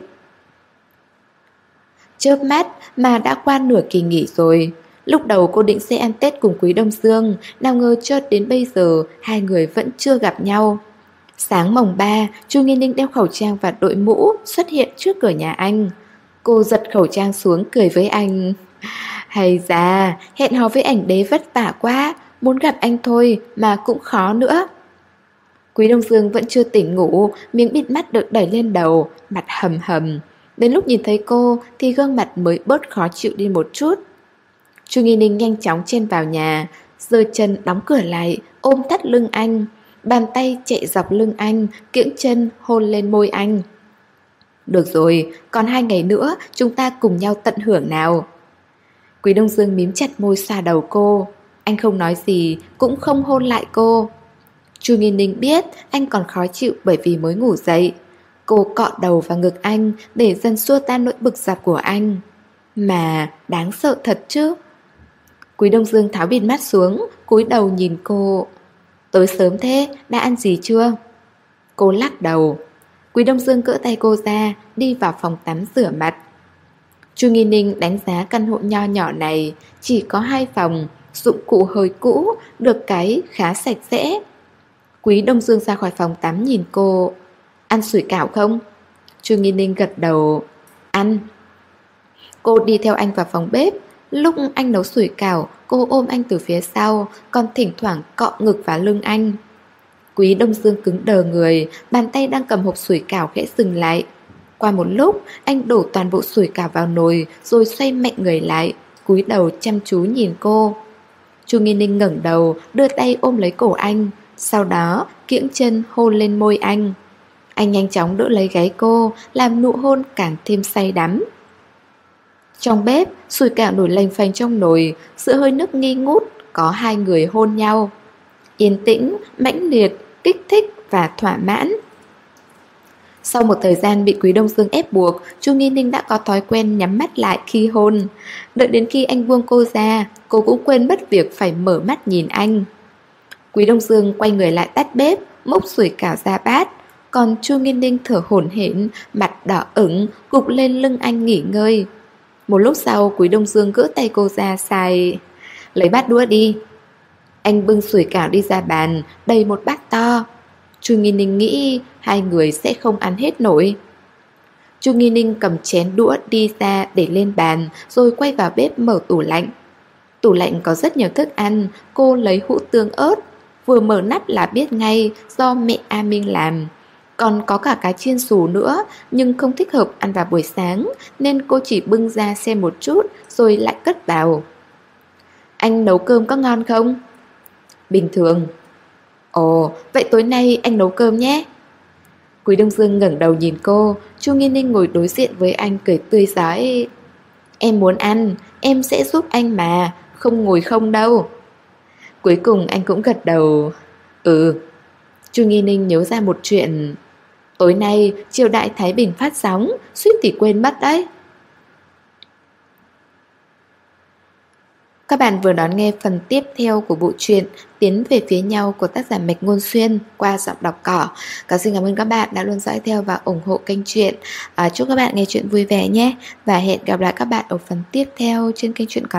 Chớp mắt mà đã qua nửa kỳ nghỉ rồi. Lúc đầu cô định sẽ ăn Tết cùng Quý Đông Dương, nào ngờ chợt đến bây giờ hai người vẫn chưa gặp nhau. Sáng mồng ba, Chu Nghi Ninh đeo khẩu trang và đội mũ xuất hiện trước cửa nhà anh. Cô giật khẩu trang xuống cười với anh. Hay da, hẹn hò với ảnh đế vất vả quá, muốn gặp anh thôi mà cũng khó nữa. Quý Đông Dương vẫn chưa tỉnh ngủ, miếng bịt mắt được đẩy lên đầu, mặt hầm hầm. Đến lúc nhìn thấy cô thì gương mặt mới bớt khó chịu đi một chút. Chu Nghi Ninh nhanh chóng chen vào nhà, giơ chân đóng cửa lại, ôm thắt lưng anh. Bàn tay chạy dọc lưng anh, kiễng chân hôn lên môi anh. Được rồi, còn hai ngày nữa chúng ta cùng nhau tận hưởng nào. Quý Đông Dương mím chặt môi xoa đầu cô. Anh không nói gì, cũng không hôn lại cô. Chu Nghi Ninh biết anh còn khó chịu bởi vì mới ngủ dậy. Cô cọ đầu vào ngực anh để dần xua tan nỗi bực dọc của anh. Mà đáng sợ thật chứ. Quý Đông Dương tháo bịt mắt xuống, cúi đầu nhìn cô. Tối sớm thế, đã ăn gì chưa? Cô lắc đầu. Quý Đông Dương cỡ tay cô ra, đi vào phòng tắm rửa mặt. Chu Nghi Ninh đánh giá căn hộ nho nhỏ này, chỉ có hai phòng, dụng cụ hơi cũ, được cái khá sạch sẽ. Quý Đông Dương ra khỏi phòng tắm nhìn cô. Ăn sủi cảo không? Chu Nghi Ninh gật đầu. Ăn. Cô đi theo anh vào phòng bếp. Lúc anh nấu sủi cảo, cô ôm anh từ phía sau, còn thỉnh thoảng cọ ngực vào lưng anh. Quý Đông Dương cứng đờ người, bàn tay đang cầm hộp sủi cảo khẽ dừng lại. Qua một lúc, anh đổ toàn bộ sủi cảo vào nồi, rồi xoay mạnh người lại, cúi đầu chăm chú nhìn cô. Chu Nghi Ninh ngẩng đầu, đưa tay ôm lấy cổ anh, sau đó kiễng chân hôn lên môi anh. Anh nhanh chóng đỡ lấy gáy cô, làm nụ hôn càng thêm say đắm. Trong bếp, sủi cảo nổi lềnh phềnh trong nồi, sữa hơi nước nghi ngút, có hai người hôn nhau. Yên tĩnh, mãnh liệt, kích thích và thỏa mãn. Sau một thời gian bị Quý Đông Dương ép buộc, Chu Nghi Ninh đã có thói quen nhắm mắt lại khi hôn. Đợi đến khi anh buông cô ra, cô cũng quên mất việc phải mở mắt nhìn anh. Quý Đông Dương quay người lại tắt bếp, múc sủi cảo ra bát. Còn Chu Nghi Ninh thở hổn hển, mặt đỏ ửng, gục lên lưng anh nghỉ ngơi. Một lúc sau, Quý Đông Dương gỡ tay cô ra xài: lấy bát đũa đi. Anh bưng sủi cảo đi ra bàn, đầy một bát to. Chu Nghi Ninh nghĩ hai người sẽ không ăn hết nổi. Chu Nghi Ninh cầm chén đũa đi ra để lên bàn, rồi quay vào bếp mở tủ lạnh. Tủ lạnh có rất nhiều thức ăn, cô lấy hũ tương ớt, vừa mở nắp là biết ngay do mẹ A Minh làm. Còn có cả cá chiên xù nữa, nhưng không thích hợp ăn vào buổi sáng, nên cô chỉ bưng ra xem một chút rồi lại cất vào. Anh nấu cơm có ngon không? Bình thường. Ồ, vậy tối nay anh nấu cơm nhé. Quý Đông Dương ngẩng đầu nhìn cô. Chu Nghi Ninh ngồi đối diện với anh cười tươi rói: em muốn ăn, em sẽ giúp anh mà, không ngồi không đâu. Cuối cùng anh cũng gật đầu: ừ. Chu Nghi Ninh nhớ ra một chuyện. Tối nay triều đại Thái Bình phát sóng, suýt thì quên mất đấy. Các bạn vừa đón nghe phần tiếp theo của bộ truyện Tiến về phía nhau của tác giả Mạch Ngôn Xuyên qua giọng đọc cỏ. Và xin cảm ơn các bạn đã luôn dõi theo và ủng hộ kênh truyện. À, chúc các bạn nghe truyện vui vẻ nhé. Và hẹn gặp lại các bạn ở phần tiếp theo trên kênh truyện còn